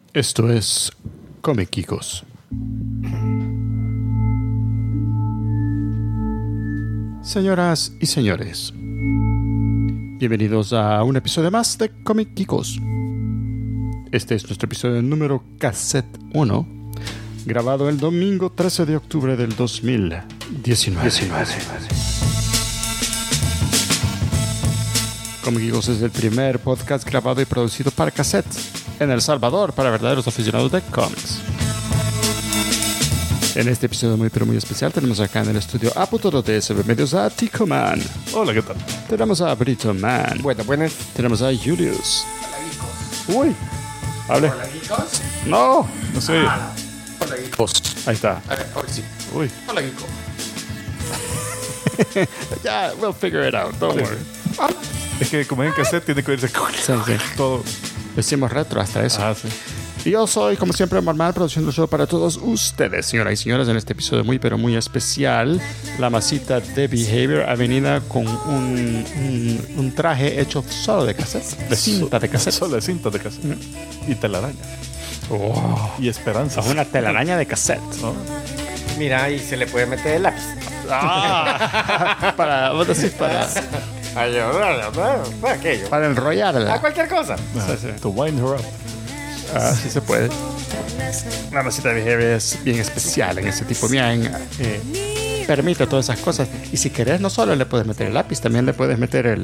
Esto es Comiquicos. Señoras y señores, bienvenidos a un episodio más de Comiquicos. Este es nuestro episodio número Cassette 1, grabado el domingo 13 de octubre del 2019. Comiquicos es el primer podcast grabado y producido para cassette en El Salvador para verdaderos aficionados de cómics. En este episodio muy pero muy especial tenemos acá en el estudio a Puto de SB Medios a Tico Man. Hola, ¿qué tal? Tenemos a Brito Man. Buenas. Tenemos a Julius. Hola, Uy, hable. Hola, Geekos. No, No sé. Hola, Geekos. ahí está. Hoy sí. Uy, Hola, Geekos. ya, we'll figure it out, don't worry. Es que como en cassette tiene que oírse Sí, sí. todo. Hicimos retro hasta eso. Ah, sí. Y yo soy, como siempre, Normal, produciendo el show para todos ustedes, señoras y señores, en este episodio muy, pero muy especial. La masita de Behavior ha venido con un traje hecho solo de cassette, de cinta de cassette. Solo de cinta de cassette. Y telaraña. Oh, Y esperanza. una telaraña de cassette. ¿No? Mira, y se le puede meter el lápiz. Para, vos decís, para Aquello. para enrollarla. A cualquier cosa. Ah, to wind her up. Sí se puede. La masita de Behavior es bien especial en ese tipo. Bien, permite todas esas cosas. Y si querés, no solo le puedes meter el lápiz, también le puedes meter el...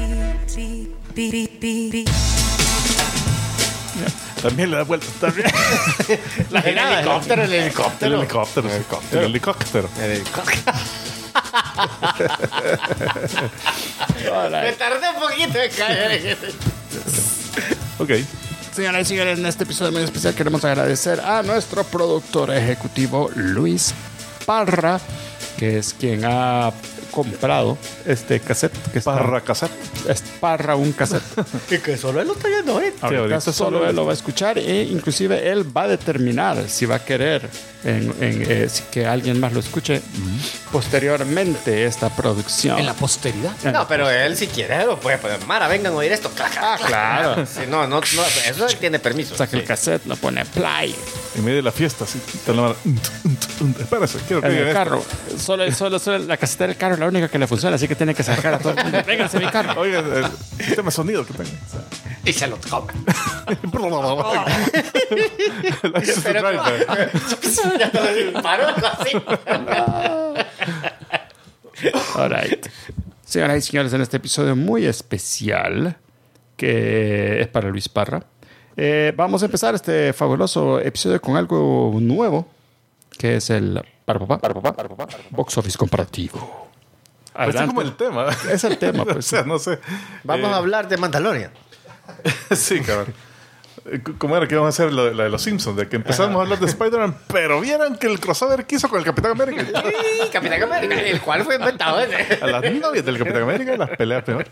También le da vuelta. También. El helicóptero. El helicóptero. El helicóptero. Me tardé un poquito en caer. Ok. Señoras y señores, en este episodio muy especial queremos agradecer a nuestro productor ejecutivo Luis Parra, que es quien ha comprado este cassette. Que está- Parra cassette. Es Parra un cassette. Y que solo él lo está yendo hoy. Ahorita ahorita solo solo él lo va a escuchar e inclusive él va a determinar si va a querer si que alguien más lo escuche posteriormente esta producción. En la posteridad. No, pero él si quiere lo puede poner. Mara, vengan a oír esto. Ah, claro. Sí, no, eso él tiene permiso. Saca el Sí. cassette, lo pone play En medio de la fiesta, así. Está la mano. Espérese, quiero que en digan el esto. carro. Solo la caseta del carro es la única que le funciona, así que tiene que sacar a todo el mundo. Vénganse a mi carro. Oiga, el sistema de sonido que tengo. Y se lo toma. El access to Pero- drive. Ya te lo disparó así. All right. Señoras y señores, en este episodio muy especial, que es para Luis Parra, vamos a empezar este fabuloso episodio con algo nuevo, que es el Box Office Comparativo. Pues es como el tema. Es el tema, O pues. sea, no sé. Vamos a hablar de Mandalorian. Sí, cabrón. ¿Cómo era que íbamos a hacer la de los Simpsons? De que empezamos a hablar de Spider-Man, pero vieran que el crossover quiso con el Capitán América. Sí, Capitán América, el cual fue inventado. A las novias del Capitán América, las peleas peor.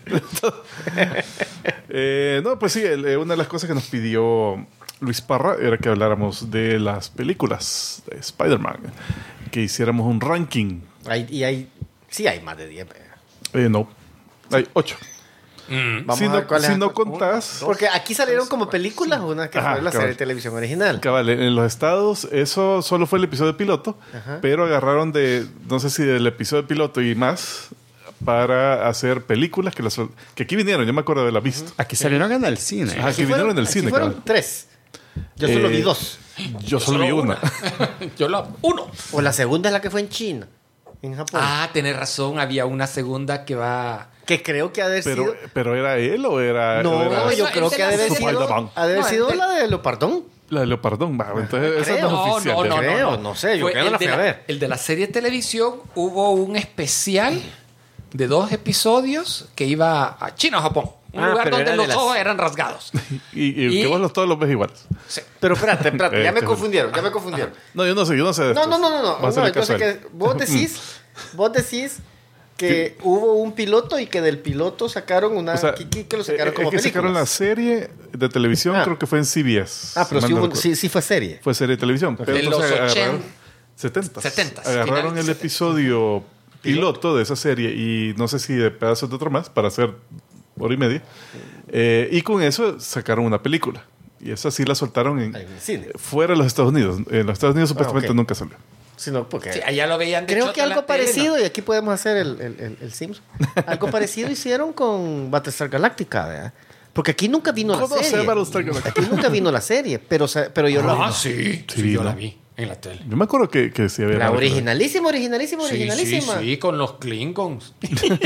No, pues sí, una de las cosas que nos pidió Luis Parra era que habláramos de las películas de Spider-Man, que hiciéramos un ranking. Sí hay más de 10. No, hay 8. Vamos Si a ver no, cuáles. si no contás... Porque aquí salieron como películas, una que Ajá, fue la cabal. serie de televisión original. Cabal, en los estados eso solo fue el episodio piloto, pero agarraron no sé si del episodio piloto y más para hacer películas que aquí vinieron, yo me acuerdo de la visto. Aquí salieron en el cine. Ah, que vinieron en el aquí cine, fueron cabal. 3. Yo solo vi 2. Yo solo vi una. Yo la uno. O la segunda es la que fue en China, en Japón. Ah, tenés razón. Había una segunda que va. Que creo que ha de haber sido... Pero ¿era él o era...? No, o era yo No, creo el de que ha de la haber serie- sido... Ha de haber No, sido el de- la de Leopardón. La de Leopardón. Entonces esa Creo. no es oficial. no, creo, no sé, yo Fue creo que el la de fui a ver. El de la serie de televisión hubo un especial de 2 episodios que iba a China o Japón. Un Ah, lugar pero donde era de los las- ojos eran rasgados. Y que vos todos los ves iguales. Sí. Pero espérate, ya me Qué confundieron. No, yo no sé de No, esto. no. Va a ser No, el yo sé casual. que vos decís que hubo un piloto y que del piloto sacaron una... O sea, que lo sacaron como es que sacaron la películas. serie de televisión, Ah. creo que fue en CBS. Ah, pero si sí, mal no hubo- recuerdo. sí fue serie. Fue serie de televisión. Pero En entonces los agarraron- 80. 70. 70s, Agarraron finales el 70. episodio piloto de esa serie y no sé si de pedazos de otro más para hacer hora y media. Y con eso sacaron una película. Y esa sí la soltaron En el cine. fuera de los Estados Unidos. En los Estados Unidos supuestamente ok. nunca salió. Sino porque Sí, allá lo veían de creo choto que en algo la tele, parecido, ¿no? y aquí podemos hacer el Simpson. Algo parecido hicieron con Battlestar Galactica, ¿verdad? Porque aquí nunca vino la Conoce serie. Battlestar Galactica. Aquí nunca vino la serie, pero yo Ah, la sí. Sí, Yo ¿no? la vi en la tele. Yo me acuerdo que sí había... la una- originalísima. Sí, con los Klingons.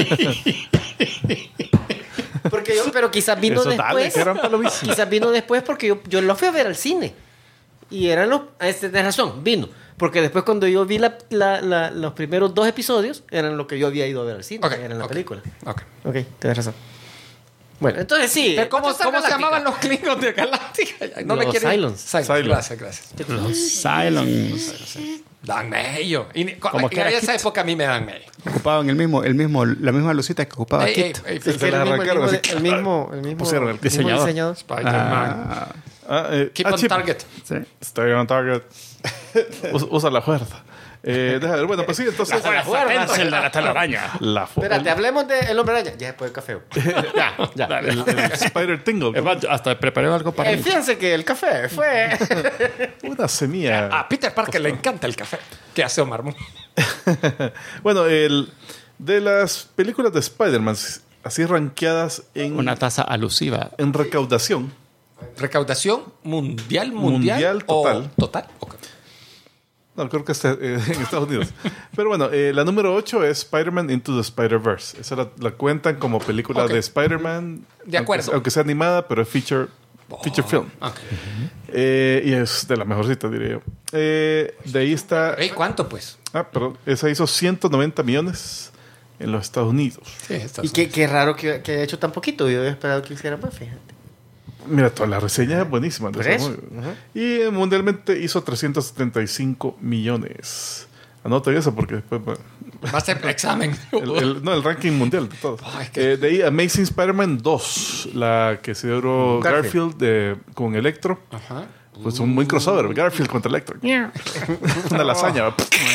Porque pero quizás vino Esos después. Daleks eran palomitas. Quizás vino después porque yo lo fui a ver al cine. Y eran los... Tienes razón, vino. Porque después cuando yo vi los primeros 2 episodios, eran lo que yo había ido a ver al cine. Ok, Eran la ok. película. Ok. Ok, tienes razón. Bueno, entonces sí. Pero ¿cómo Battlestar se Galactica. llamaban los Klingons de Galáctica? No Los me quieren... Cylons. Cylons. Gracias. Cylons. Dan medio. Como que En era esa Kit. época a mí me dan medio. Ocupaban la misma lucita que ocupaba Kit. Es Se que la era arrancaron así. el mismo Pusieron el mismo diseñador. diseñador. Spider-Man. Keep on Chip. target. Sí. Stay on target. Usa la fuerza. Deja ver, bueno, pues sí, entonces... Pencil de la telaraña. Espérate, hablemos de El Hombre Araña. Ya después del café. Ya. el Spider Tingle. Es más, hasta preparé algo para mí. Fíjense que el café fue... Una semilla. A Peter Parker le encanta el café. ¿Qué hace Omar Moon? Bueno, de las películas de Spider-Man, así rankeadas Una taza alusiva. en recaudación, Recaudación mundial Mundial total. O total. Ok. no, creo que está en Estados Unidos. Pero bueno, la número 8 es Spider-Man Into the Spider-Verse. Esa la cuentan como película Ok. de Spider-Man. De acuerdo. Aunque sea animada, pero es feature film. Ok. Y es de la mejorcita, diría yo. De ahí está... Ey, ¿cuánto, pues? Perdón. Esa hizo 190 millones en los Estados Unidos. Sí, está Y qué raro que haya hecho tan poquito. Yo había esperado que hiciera más, fíjate. Mira, toda la reseña es buenísima. Por de eso. Y mundialmente hizo 375 millones. Anoten eso porque después... bueno, Va a ser examen. el ranking mundial de todo. Ay, qué- De ahí Amazing Spider-Man 2, la que se dio Garfield. Garfield con Electro. Ajá. Pues un buen crossover, Garfield contra Electro. Una lasaña.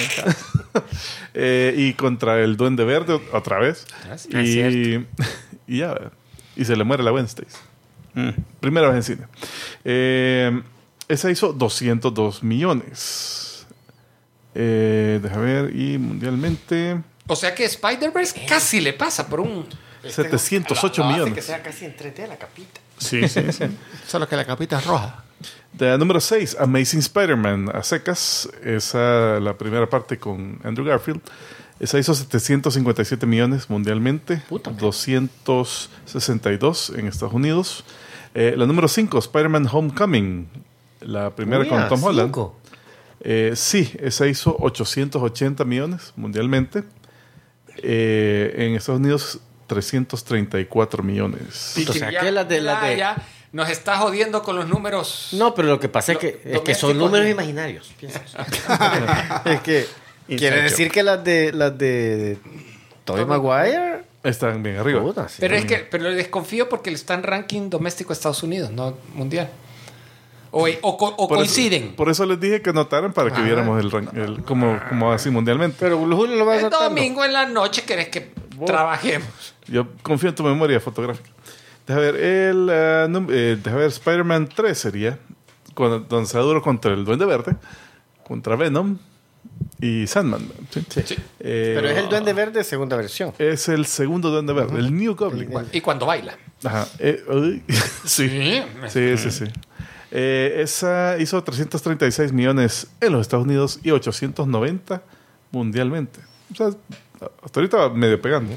Y contra el Duende Verde otra vez. Gracias. Y ya. Y se le muere la Wednesday. Primera vez en cine. Esa hizo 202 millones. Deja ver. Y mundialmente... O sea que Spider-Verse casi le pasa por un... 708 millones. Que sea casi entrete la capita. Sí. Solo que la capita es roja. De la número 6, Amazing Spider-Man a secas. Esa, la primera parte con Andrew Garfield. Esa hizo 757 millones mundialmente. 262 en Estados Unidos. La número 5, Spider-Man Homecoming. La primera con Tom Holland. Sí, esa hizo 880 millones mundialmente. En Estados Unidos, 334 millones. O sea, que las de- Ya nos está jodiendo con los números. No, pero lo que pasa es que son domésticos. números imaginarios. Piensa. Es que quiere decir que las de Tobey Maguire. Están bien arriba. Puta, sí. Pero desconfío porque le están ranking doméstico a Estados Unidos, no mundial. O Por coinciden. Eso, por eso les dije que notaran para que viéramos como así mundialmente. Pero Julio lo va El anotando. domingo en la noche querés que trabajemos. Yo confío en tu memoria fotográfica. Deja ver, deja ver, Spider-Man 3 sería, donde se duro contra el Duende Verde, contra Venom y Sandman. ¿sí? Sí. Pero es el Duende Verde segunda versión. Es el segundo Duende Verde, el New Goblin. Y cuando baila. Ajá. Sí. Sí. Esa hizo 336 millones en los Estados Unidos y 890 mundialmente. O sea, hasta ahorita va medio pegando.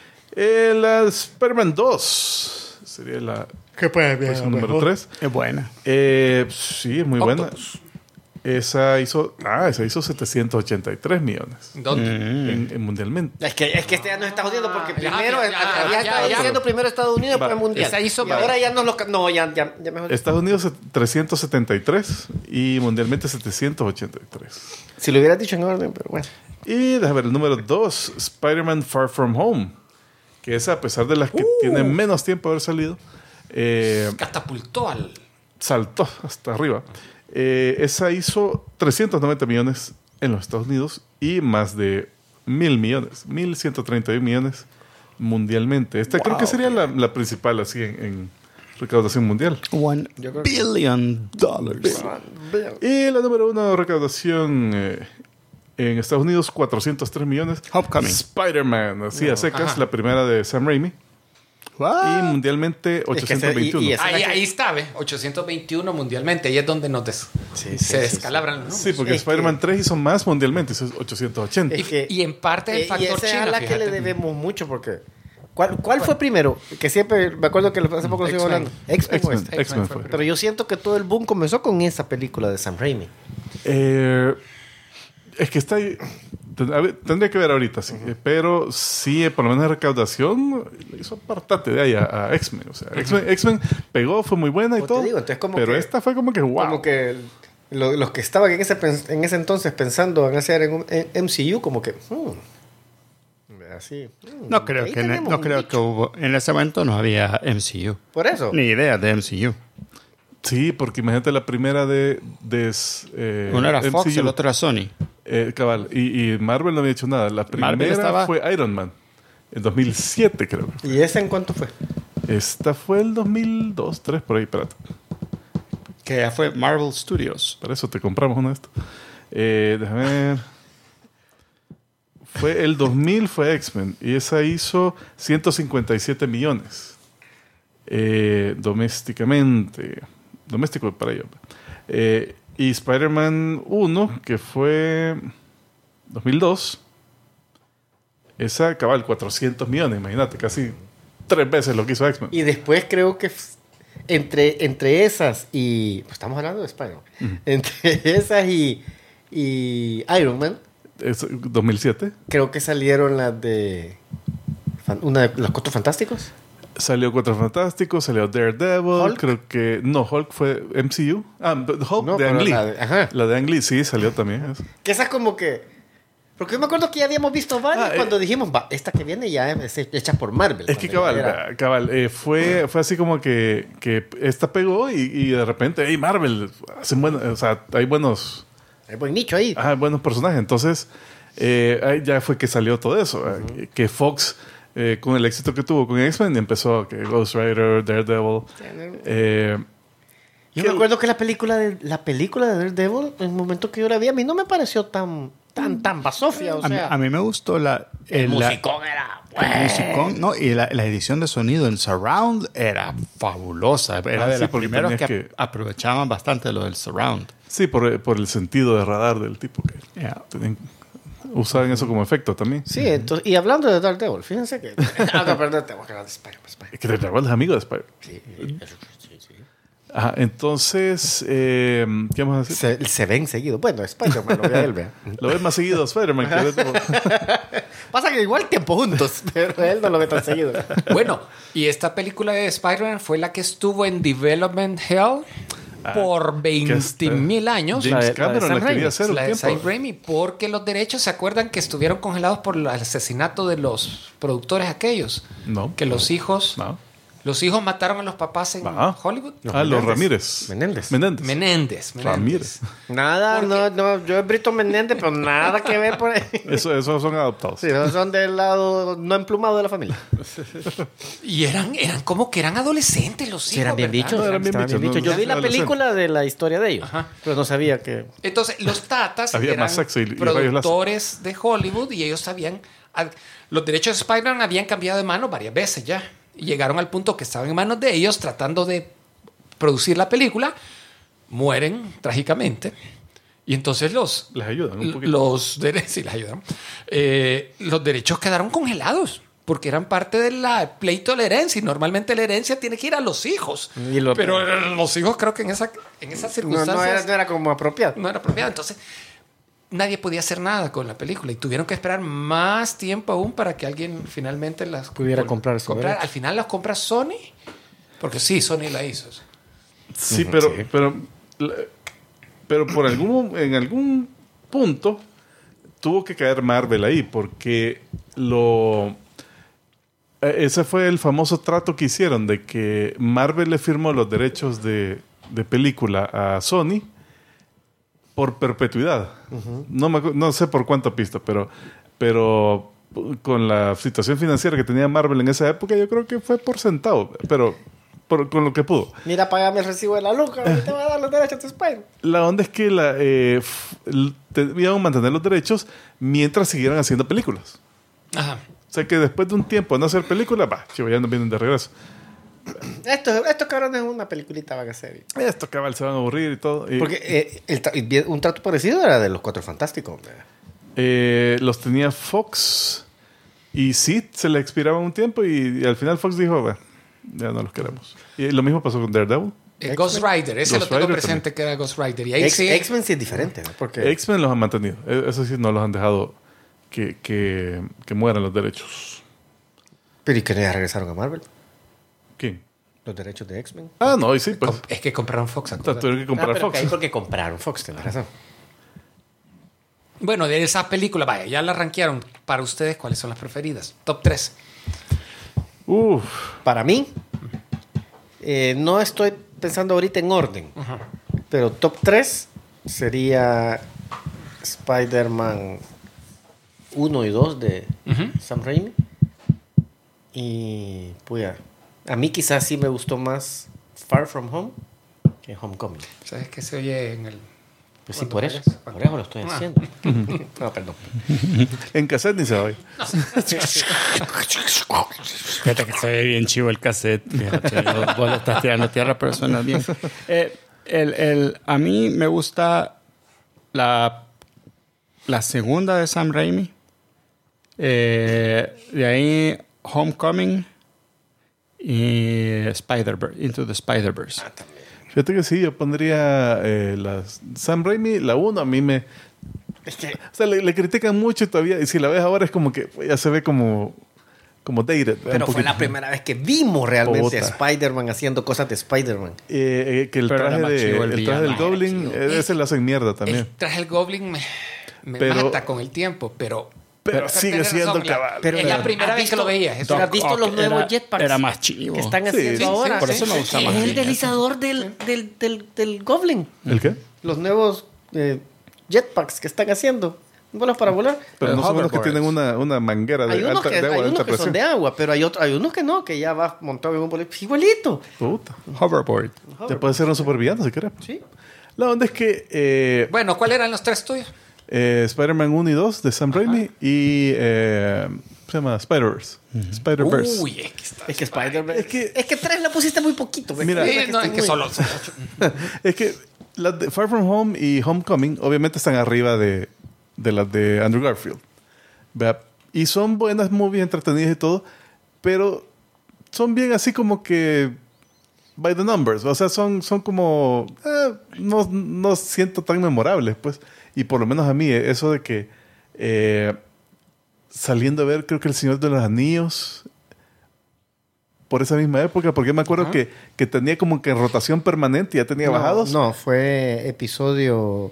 La Spider-Man 2 sería la posición número 3. Es buena. Sí, es muy buena. Esa hizo 783 millones ¿Dónde? en mundialmente. Es que este ya nos está jodiendo porque Ya, primero ya, había estado ya. diciendo primero Estados Unidos, Va. después Mundial. Esa hizo Y mal. ahora ya nos lo... No, ya mejor. Estados Unidos 373 y mundialmente 783. Si lo hubieras dicho en orden, pero bueno. Y déjame ver, el número 2, Spider-Man Far From Home. Que esa, a pesar de las que tiene menos tiempo de haber salido, Catapultó al... saltó hasta arriba. Esa hizo 390 millones en los Estados Unidos y más de 1,000 millones, 1,131 millones mundialmente. Esta creo que sería la principal así en recaudación mundial. $1 billion. Y la número 1 recaudación en Estados Unidos, 403 millones. Homecoming. Spider-Man, así a secas, la primera de Sam Raimi. Y mundialmente 821. Ahí está, ¿ve? 821 mundialmente. Ahí es donde se descalabran los números. Sí, porque Spider-Man 3 hizo más mundialmente, eso es 880. Y en parte el factor esa China, es a la que fíjate. le debemos mucho porque... ¿Cuál fue primero? Que siempre me acuerdo que hace poco lo estoy hablando. X-Men fue este. X-Men fue. Pero yo siento que todo el boom comenzó con esa película de Sam Raimi. Es que está ahí. Tendría que ver ahorita, sí. Pero sí, por lo menos la recaudación le hizo apartate de ahí a X-Men. O sea, X-Men pegó, fue muy buena y Como te todo. digo, entonces como pero que- esta fue como que wow. Como que los que estaban en ese entonces pensando en hacer en MCU, como que... así. No creo ahí que tenemos no un creo nicho. que hubo. En ese momento no había MCU. Por eso. Ni idea de MCU. Sí, porque imagínate la primera de Uno era Fox, MCU. el otro era Sony. Cabal. Y Marvel no había hecho nada. La Marvel primera estaba- fue Iron Man. En 2007, creo. ¿Y esa en cuánto fue? Esta fue el 2002, 2003, por ahí. Espérate. Que ya fue Marvel Studios. Para eso te compramos uno de estos. Déjame ver. Fue el 2000, fue X-Men. Y esa hizo 157 millones. Domésticamente. Doméstico para ello. Y Spider-Man 1, que fue 2002. Esa cabal 400 millones, imagínate, casi 3 veces lo que hizo X-Men. Y después creo que entre esas y... Pues estamos hablando de Spider-Man. Entre esas y Iron Man, Es 2007. creo que salieron las de... Una de los Cuatro Fantásticos. Salió Cuatro Fantásticos, salió Daredevil, Hulk. creo que... No, Hulk fue MCU. Hulk No, de pero Ang Lee. ajá. La de Ang Lee, sí, salió también. Que esa como que... Porque yo me acuerdo que ya habíamos visto varias cuando dijimos, va, esta que viene ya es hecha por Marvel. Es que Cuando ya cabal, fue así como que esta pegó y de repente, hey, Marvel, hacen o sea, hay buenos hay buen nicho ahí. buenos personajes. Entonces, ahí ya fue que salió todo eso. Que Fox, con el éxito que tuvo con X-Men, empezó que Ghost Rider, Daredevil. Yo me acuerdo que la película de Daredevil, en el momento que yo la vi, a mí no me pareció tan basofia. O sea, A mí me gustó el musicón era... el musicón, no, y la edición de sonido en surround era fabulosa. Era de sí, las porque primeras tenías que aprovechaban bastante lo del surround. Sí, por el sentido de radar del tipo que usaban eso como efecto también. Sí, entonces, y hablando de Daredevil, fíjense que... no, perdón, te voy a hablar de Spider-Man. Es que Daredevil es amigo de Spider. Sí. Ajá, entonces, ¿qué vamos a decir? Se ven seguido. Bueno, Spider-Man lo ve a él, vea. Lo ves más seguido a Spider-Man que a Daredevil. Pasa que igual tiempo juntos, pero él no lo ve tan seguido. Bueno, y esta película de Spider-Man fue la que estuvo en Development Hell por 20.000 años. James La de Cameron Sam la quería Raimi. hacer un La de Sam tiempo. Raimi, porque los derechos, ¿se acuerdan que estuvieron congelados por el asesinato de los productores aquellos? No. Que los hijos mataron a los papás en Hollywood. Los Ramírez. Menéndez. Menéndez. Ramírez. Nada, no, yo es Brito Menéndez, pero nada que ver por ahí. Esos son adoptados. Sí, no, son del lado no emplumado de la familia. Y eran como que eran adolescentes los hijos. Sí, eran bien ¿verdad? bichos. Eran bien estaban bichos, no, Yo vi la adolescentes. película de la historia de ellos, Ajá. pero no sabía que... Entonces, los tatas Había eran más sexo y rayos productores de Hollywood y ellos sabían... Los derechos de Spider-Man habían cambiado de mano varias veces ya. Y llegaron al punto que estaban en manos de ellos tratando de producir la película. Mueren trágicamente. Y entonces Les ayudan un poquito. sí, les ayudan. Los derechos quedaron congelados porque eran parte del pleito de la herencia. Y normalmente la herencia tiene que ir a los hijos. Pero los hijos creo que en esas circunstancias No era como apropiado. no era apropiado. Entonces, nadie podía hacer nada con la película y tuvieron que esperar más tiempo aún para que alguin finalmente las Pudiera comprar su derecho. Al final las compra Sony, porque sí, Sony la hizo. Sí, pero en algún punto tuvo que caer Marvel ahí porque ese fue el famoso trato que hicieron de que Marvel le firmó los derechos de película a Sony por perpetuidad. No sé por cuánto pista, pero con la situación financiera que tenía Marvel en esa época, yo creo que fue por centavo. Pero con lo que pudo. Mira, pagame el recibo de la luz, cabrón, te va a dar los derechos de Spider-Man. La onda es que debían mantener los derechos mientras siguieran haciendo películas. Ajá. O sea que después de un tiempo de no hacer películas, chivo, ya no vienen de regreso. Estos cabrones es una peliculita van a hacer. Esto cabal se van a aburrir y todo. Porque un trato parecido era de los Cuatro Fantásticos. Los tenía Fox y sí, se le expiraba un tiempo y al final Fox dijo, bueno, ya no los queremos. Y lo mismo pasó con Daredevil. Ghost Rider, ese Ghost lo tengo Rider presente también. que era Ghost Rider. Y ahí X-Men sí es diferente, ¿no? Porque X-Men los han mantenido. Eso sí, no los han dejado que mueran los derechos. Pero ¿y que ya regresaron a Marvel? ¿Quién? Los derechos de X-Men. Ah, no, y sí, pues. es que compraron Fox. acuérdate. Tuvieron que comprar pero Fox. que ahí porque compraron Fox, tenés razón. Bueno, de esa película, vaya, ya la rankearon. Para ustedes, ¿cuáles son las preferidas? Top 3. Uf. Para mí, no estoy pensando ahorita en orden, pero top 3 sería Spider-Man 1 y 2 de Sam Raimi. Y pues a mí quizás sí me gustó más Far From Home que Homecoming. ¿Sabes qué se oye en el...? Pues sí, Cuando por eso. juegas, Por eso lo estoy haciendo. No, perdón. En cassette ni se oye. Fíjate que se ve bien chivo el cassette. Fíjate, vos le estás tirando tierra, pero suena bien. A mí me gusta la segunda de Sam Raimi. De ahí Homecoming y Into the Spider-Verse. Fíjate que sí, yo pondría Sam Raimi, la 1 a mí me... O sea, le critican mucho y todavía, y si la ves ahora es como que ya se ve como dated. Pero fue la primera vez que vimos realmente a Puta. Spider-Man haciendo cosas de Spider-Man. Que el Pero era traje, más chivo el el traje del villano. Goblin, ese lo hacen mierda también. El traje del Goblin me Pero- mata con el tiempo, pero sigue tenés siendo razón, cabal. Pero es la ¿has primera vez que lo veías. ¿Pero has visto los nuevos era- jetpacks? era más chivo. Que están Sí, haciendo sí, ahora. por eso me gusta más. Es el deslizador del Goblin. ¿El qué? Los nuevos jetpacks que están haciendo. Bolas para volar. Pero no son unos que hoverboards. tienen una manguera Hay de unos alta, que, de agua, hay de unos alta que son presión. de agua, pero hay unos que no, que ya va montado en un boleto. Igualito. Puta. Hoverboard. Ya puede ser un supervillano si quieres. Sí. La onda es que Bueno, ¿cuáles eran los 3 tuyos? Spider-Man 1 y 2 de Sam Raimi y se llama Spider-Verse. Spider-Verse. Uy, es que está... Es que Spider-Man. Es que 3 la pusiste muy poquito. Mira, Sí, no, es que solo... Es que las de Far From Home y Homecoming obviamente están arriba de las de Andrew Garfield. ¿Verdad? Y son buenas movies, entretenidas y todo, pero son bien así como que by the numbers. O sea, son como... no siento tan memorables, pues. Y por lo menos a mí, eso de que saliendo a ver, creo que El Señor de los Anillos... Por esa misma época, porque me acuerdo que tenía como que en rotación permanente, ya tenía bajados. No, fue episodio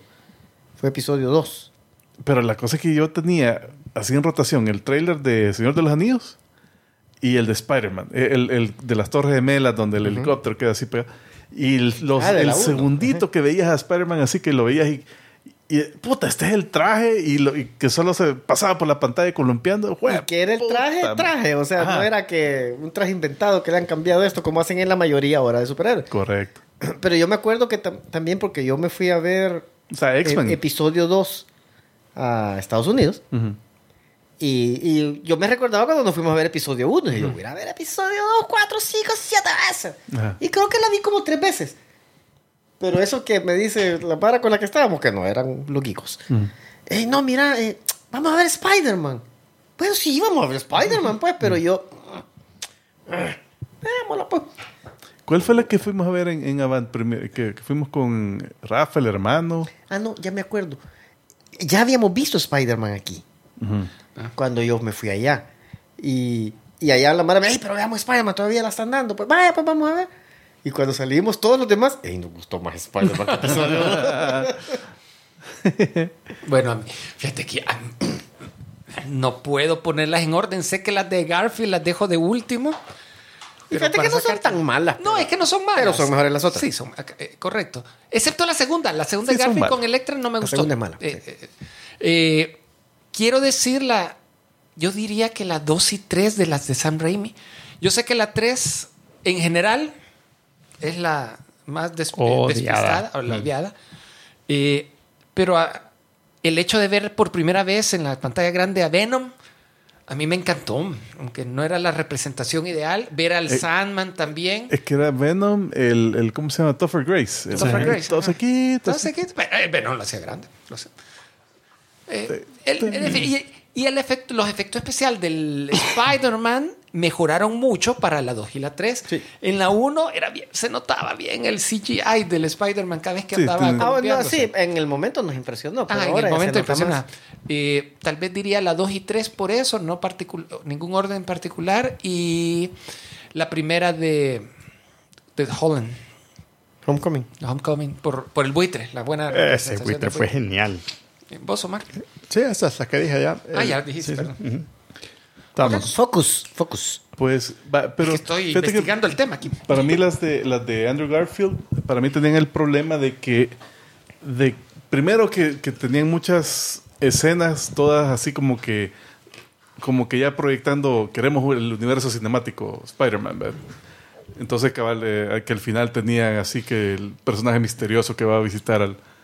2. Pero la cosa es que yo tenía así en rotación el tráiler de Señor de los Anillos y el de Spider-Man, el de las Torres Gemelas, donde el helicóptero queda así pegado. Y de el la uno. segundito que veías a Spider-Man así, que lo veías y puta, este es el traje, y que solo se pasaba por la pantalla columpiando. Y que era el traje. O sea, Ajá. no era que un traje inventado que le han cambiado esto, como hacen en la mayoría ahora de superhéroes. Correcto. Pero yo me acuerdo que también porque yo me fui a ver O sea, X-Men. episodio 2 a Estados Unidos. Ujú. Y yo me recordaba cuando nos fuimos a ver episodio 1. Y yo voy a ver episodio 2, 4, 5, 7 veces. Ajá. Y creo que la vi como 3 veces. Pero eso que me dice la para con la que estábamos, que no eran loquicos. No, mira, vamos a ver Spider-Man. Pues sí, vamos a ver Spider-Man, pues. Pero yo... Vémosla, pues. ¿Cuál fue la que fuimos a ver en Avant Premier? Que fuimos con Rafa, el hermano. Ah, no, ya me acuerdo. Ya habíamos visto Spider-Man aquí. Cuando yo me fui allá. Y allá la mara me dice, pero veamos Spider-Man, todavía la están dando. Pues vaya, pues vamos a ver. Y cuando salimos todos los demás, nos gustó más Spider-Man que episodio 2. Bueno, fíjate que no puedo ponerlas en orden. Sé que las de Garfield las dejo de último. Y Pero fíjate para que no son sacarte- tan malas. No, es que no son malas. Pero son mejores las otras. Sí, son correcto. Excepto la segunda. La segunda Sí, de son Garfield malas. con Electra no me La gustó. segunda es mala, Quiero decir yo diría que la 2 y 3 de las de Sam Raimi. Yo sé que la 3 en general es la más Odiada. despistada o la odiada. Pero el hecho de ver por primera vez en la pantalla grande a Venom, a mí me encantó. Aunque no era la representación ideal. Ver al Sandman también. Es que era Venom, ¿cómo se llama? Topher Grace. Topher Grace. Todos aquí. Venom lo hacía grande. Lo hacía. Y los efectos especiales del Spider-Man mejoraron mucho para la 2 y la 3. Sí. En la 1 se notaba bien el CGI del Spider-Man cada vez que andaba sí, en el momento nos impresionó. Pero en ahora el ya momento se nota impresiona. más. Tal vez diría la 2 y 3 por eso, no ningún orden particular. Y la primera de Holland. Homecoming, por el buitre, la buena Ese representación buitre del fue genial. ¿Vos, Omar? Sí, esa es la que dije ya. Ya dijiste, perdón. Ujú. Estamos. Focus. Pues, pero Es que estoy fíjate investigando el tema aquí. Para mí las de Andrew Garfield, para mí tenían el problema de que primero que tenían muchas escenas, todas así como que ya proyectando, queremos el universo cinemático Spider-Man, ¿verdad? Entonces cabal, que al final tenían así que el personaje misterioso que va a visitar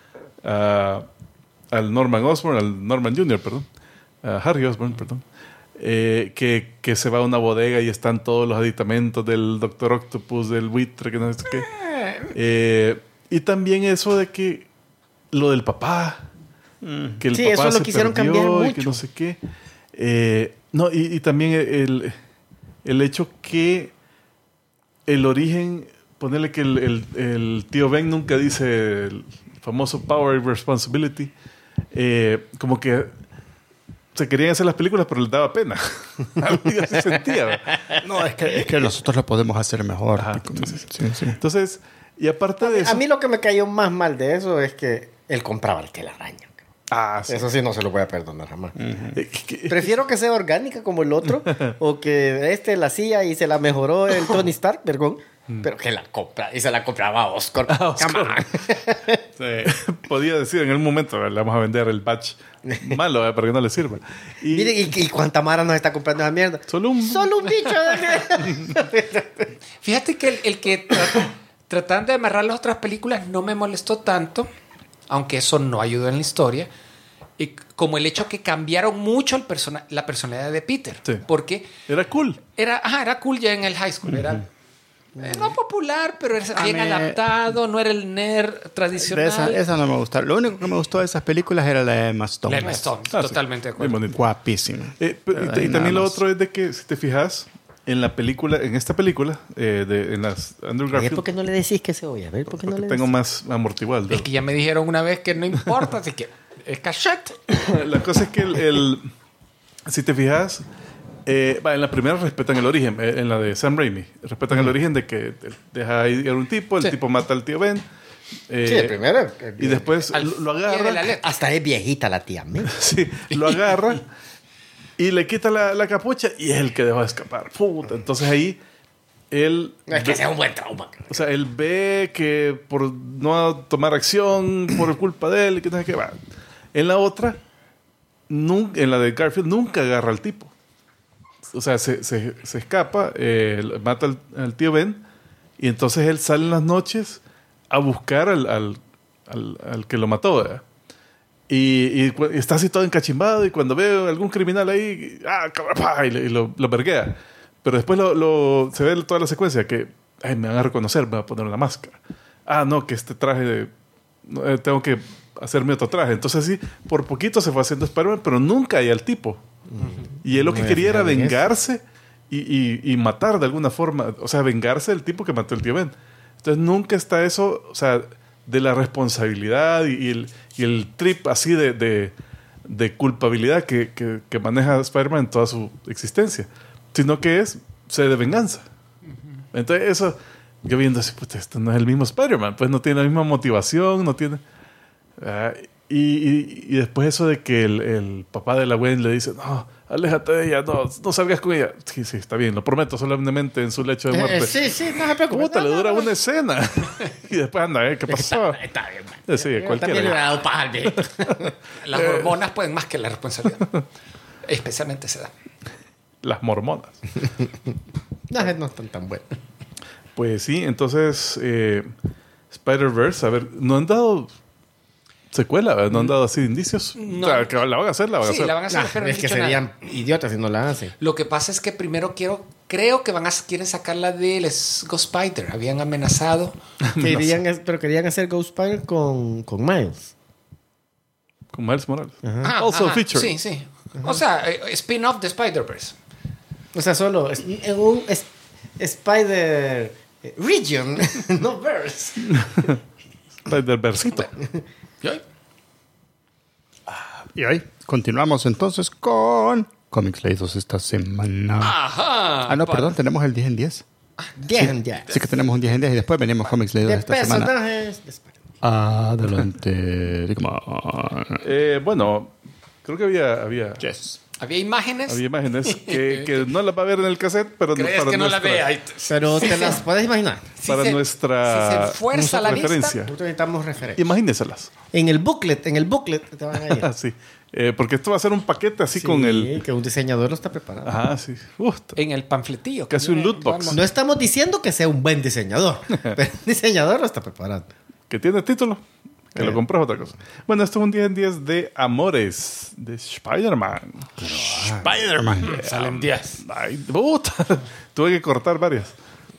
al Norman Jr., perdón, a Harry Osborn, perdón. Que se va a una bodega y están todos los aditamentos del Doctor Octopus, del buitre, que no sé qué. Y también eso de que lo del papá, que el papá eso se lo quisieron cambiar perdió y mucho. que no sé qué. Y también el hecho que el origen, ponerle que el tío Ben nunca dice el famoso power and responsibility, como que se querían hacer las películas, pero les daba pena. Algo así sentía, ¿verdad? No, es que nosotros lo podemos hacer mejor. Ajá, Sí. Entonces, y aparte de eso... A mí lo que me cayó más mal de eso es que él compraba el telaraña. Sí. Eso sí no se lo voy a perdonar jamás. Que- Prefiero que sea orgánica como el otro, o que la hacía y se la mejoró el Tony Stark, perdón, pero que la compra y se la compraba a Oscar. Come on. podía decir en algún momento, le vamos a vender el batch malo para que no le sirva. Y Mire, ¿y cuánta mara nos está comprando esa mierda? solo un... Solo un bicho. Fíjate que el que tratando de amarrar las otras películas no me molestó tanto, aunque eso no ayudó en la historia, como el hecho que cambiaron mucho la personalidad de Peter. Sí. Porque Era cool. era cool ya en el high school. Era no popular, pero era bien mí- adaptado, no era el nerd tradicional. Esa no me gusta. Lo único que me gustó de esas películas era la de Emma Stone. Emma Stone, Ah, sí. totalmente de Muy acuerdo. bonito. Guapísima. Y Nada también lo más. otro es de que, si te fijas, en esta película, en las Andrew ¿Y Garfield, por qué no le decís que se oye? A ver, ¿por qué no porque le tengo decís? más amortiguado el dedo. Es que ya me dijeron una vez que no importa, así que es cachete. La cosa es que si te fijas, en la primera respetan el origen, en la de Sam Raimi, respetan el origen de que deja ir a un tipo, el Sí. tipo mata al tío Ben. Sí, el primero. Y después Al lo pie de la agarra. letra. Hasta es viejita la tía. ¿me? Sí, lo agarra y le quita la capucha y es el que dejó de escapar. Puta, entonces ahí él... Es que sea un buen trauma. O sea, él ve que por no tomar acción, por culpa de él, que no sé qué va. En la otra, en la de Garfield, nunca agarra al tipo. O sea, se escapa, mata al tío Ben, y entonces él sale en las noches a buscar al que lo mató, ¿verdad? Y está así todo encachimbado, y cuando ve algún criminal ahí, y lo verguea. Pero después se ve toda la secuencia que me van a reconocer, me van a poner una máscara. No, que este traje tengo que hacerme otro traje. Entonces sí, por poquito se fue haciendo Spider-Man, pero nunca hay al tipo. Y él lo que quería era vengarse y matar de alguna forma. O sea, vengarse del tipo que mató al tío Ben. Entonces nunca está eso, o sea, de la responsabilidad y el trip así de culpabilidad que maneja Spider-Man en toda su existencia. Sino que es sed de venganza. Entonces eso, yo viendo así, puta, esto no es el mismo Spider-Man, pues no tiene la misma motivación, no tiene... y después eso de que el papá de la Gwen le dice, no, aléjate de ella, no salgas con ella. Sí, está bien, lo prometo solemnemente en su lecho de muerte. Sí, no se preocupe. Puta, le dura una escena. Y después anda, ¿qué pasó? Está bien, man. Sí, Yo también le cualquiera. hubiera dado paja al viejito. Las hormonas pueden más que la responsabilidad. Especialmente se da. Las mormonas. No están tan buenas. Pues sí, entonces Spider-Verse, a ver, no han dado secuela, ¿verdad? No han dado así indicios. No. O sea, que la van a hacer, la van a Sí, hacer. la van a hacer, pero no es han que dicho serían nada. idiotas si no la hacen. Lo que pasa es que primero creo que quieren sacar la de Ghost Spider. Habían amenazado. Querían hacer Ghost Spider con Miles. Con Miles Morales. Also feature. Sí, sí. O sea, spin-off de Spider-Verse. O sea, solo un Spider Region, no Verse. Spider-Versito. Y hoy continuamos entonces con Comics leídos esta semana. Ajá. Perdón, tenemos el 10 en 10. 10 en 10. Sí que tenemos un 10 en 10 y después venimos Comics leídos De esta semana. personajes de Spider-Man. Adelante. Digamos. Bueno, creo que había Yes. Había imágenes. imágenes que no las va a ver en el cassette, pero ¿Crees para que no la nuestra, vea? Pero te las puedes imaginar. para nuestra si se fuerza la referencia. Nosotros necesitamos referencia. Imagínenselas. En el booklet te van a ir. Así. Porque esto va a ser un paquete así con el... que un diseñador lo está preparando. Ajá, sí. En el panfletillo. Casi un loot box. No estamos diciendo que sea un buen diseñador, pero el diseñador lo está preparando. Que tiene título. Que lo compras otra cosa. Bueno, esto es un 10 en 10 de Amores de Spider-Man. Spider-Man. Salen 10. Ay, puta. Tuve que cortar varias.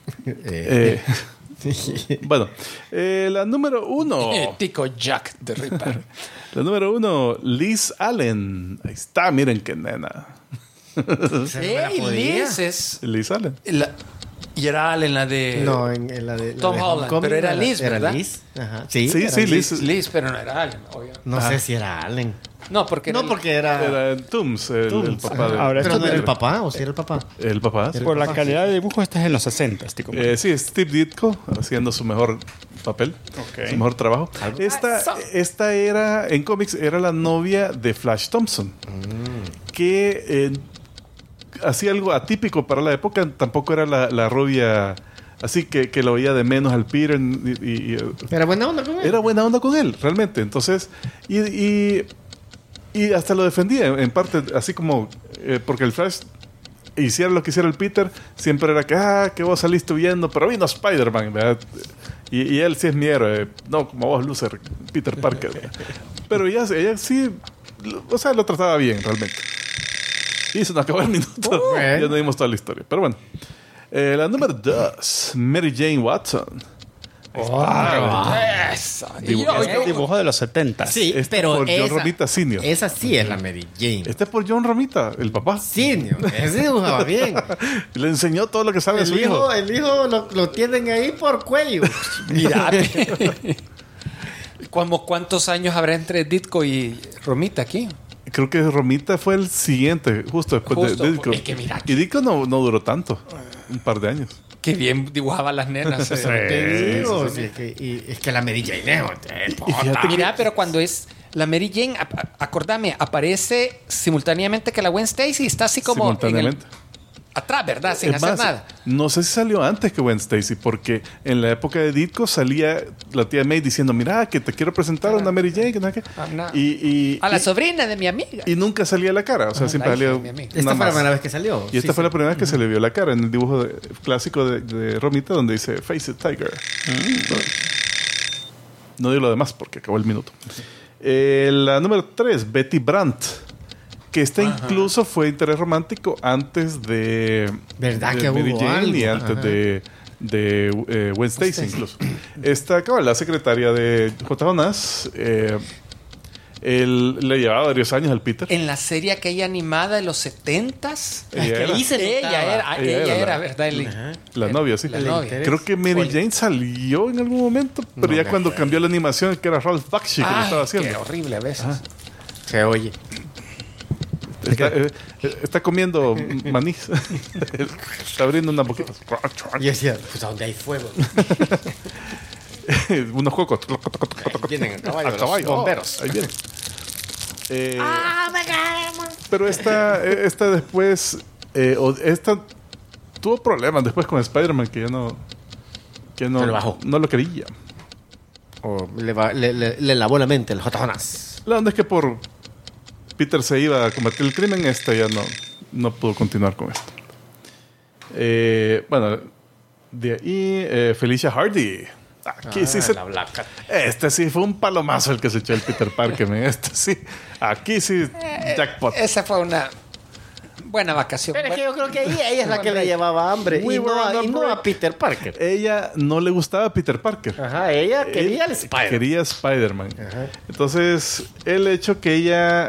Bueno, la número 1. Tico Jack de Ripper. La número 1, Liz Allen. Ahí está, miren qué nena. Hey, Liz es... Liz Allen. Y era Allen la de... No, en la de Tom de Holland, Homecoming, pero era Liz, Era ¿verdad? Liz. Ajá. Sí, Sí, era sí, Liz. Liz. pero no era Allen, obvio. No sé si era Allen. No, porque No, porque era... Era Tooms, el papá de... Ahora, Pero esto no era el de- papá, o si era el papá. El papá, sí. Por la calidad de dibujo, esta es en los 60, tico. Sí, Steve Ditko haciendo su mejor papel, Ok. su mejor trabajo. Esta era, en cómics, era la novia de Flash Thompson, que hacía algo atípico para la época. Tampoco era la rubia así que lo veía de menos al Peter. Era buena onda con él. Era buena onda con él, realmente. Entonces, y hasta lo defendía, en parte, así como, porque el Flash hiciera lo que hiciera el Peter, siempre era que vos saliste huyendo, pero vino Spider-Man, ¿verdad? Y él sí es mi héroe, no como vos, loser, Peter Parker, ¿verdad? Pero ella sí, o sea, lo trataba bien, realmente. Y se nos acabó el minuto, ya no dimos toda la historia, pero bueno. La número 2, Mary Jane Watson. Eso. Dibujo de los 70. Sí, Este pero por John Romita Sr. Esa sí es la Mary Jane. Este es por John Romita, el papá. Senior. Ese dibujaba bien. Le enseñó todo lo que sabe a su hijo. El hijo lo tienen ahí por cuello. Mira. ¿Cuántos años habrá entre Ditko y Romita aquí? Creo que Romita fue el siguiente, justo después de Ditko. Es que mira. Y Ditko no duró tanto, un par de años. Qué bien dibujaba a las nenas. Te digo, sí, es que la Mary Jane es fíjate Mira, pero cuando es la Mary Jane, acordame, aparece simultáneamente que la Gwen Stacy, está así como en el, Simultáneamente. atrás, ¿verdad? Sin Es hacer más, nada. no sé si salió antes que Gwen Stacy, porque en la época de Ditko salía la tía May diciendo, mira, que te quiero presentar a una Mary Jane. Que no sé qué. no. Y A la sobrina de mi amiga. y nunca salía la cara, o sea, siempre la hija salía de mi amiga. Esta nada fue la más. primera vez que salió. Y esta fue la primera vez que se le vio la cara en el dibujo clásico de Romita, donde dice Face it, Tiger. No digo lo demás porque acabó el minuto. La número 3, Betty Brandt. Que esta incluso fue interés romántico antes de. ¿Verdad de que Mary hubo Jane algo? y antes Ajá. de Gwen Stacy incluso. Esta acaba la secretaria de J. Jonas. Él le llevaba varios años al Peter. En la serie aquella animada de los 70s. Ella era. Ella era, ¿verdad? La novia, sí. La novia. Creo que Mary Oli. Jane salió en algún momento, pero No ya me cuando acuerdo. cambió la animación, que era Ralph Bakshi que lo estaba Qué haciendo. horrible a veces. Se oye. Está comiendo maní. Está abriendo unas boquitas. Y decía, pues a donde hay fuego. Unos cocos. Ahí vienen a caballo, A los caballo. bomberos. Ahí viene. Pero esta después. Esta tuvo problemas después con Spider-Man que ya no. Que Se lo bajó. no lo quería. O le lavó la mente el J. Jonas. La onda es que por Peter se iba a combatir el crimen, esta ya no pudo continuar con esto. Bueno, De ahí, Felicia Hardy. Aquí sí la Black. Este sí fue un palomazo el que se echó el Peter Parker. Este sí. Aquí sí, jackpot. Esa fue una buena vacación. Pero es que yo creo que ella es la que le llevaba hambre y no a Peter Parker. Ella no le gustaba Peter Parker. Ajá, ella quería el Spider-Man. Quería Spider-Man. Entonces, el hecho que ella...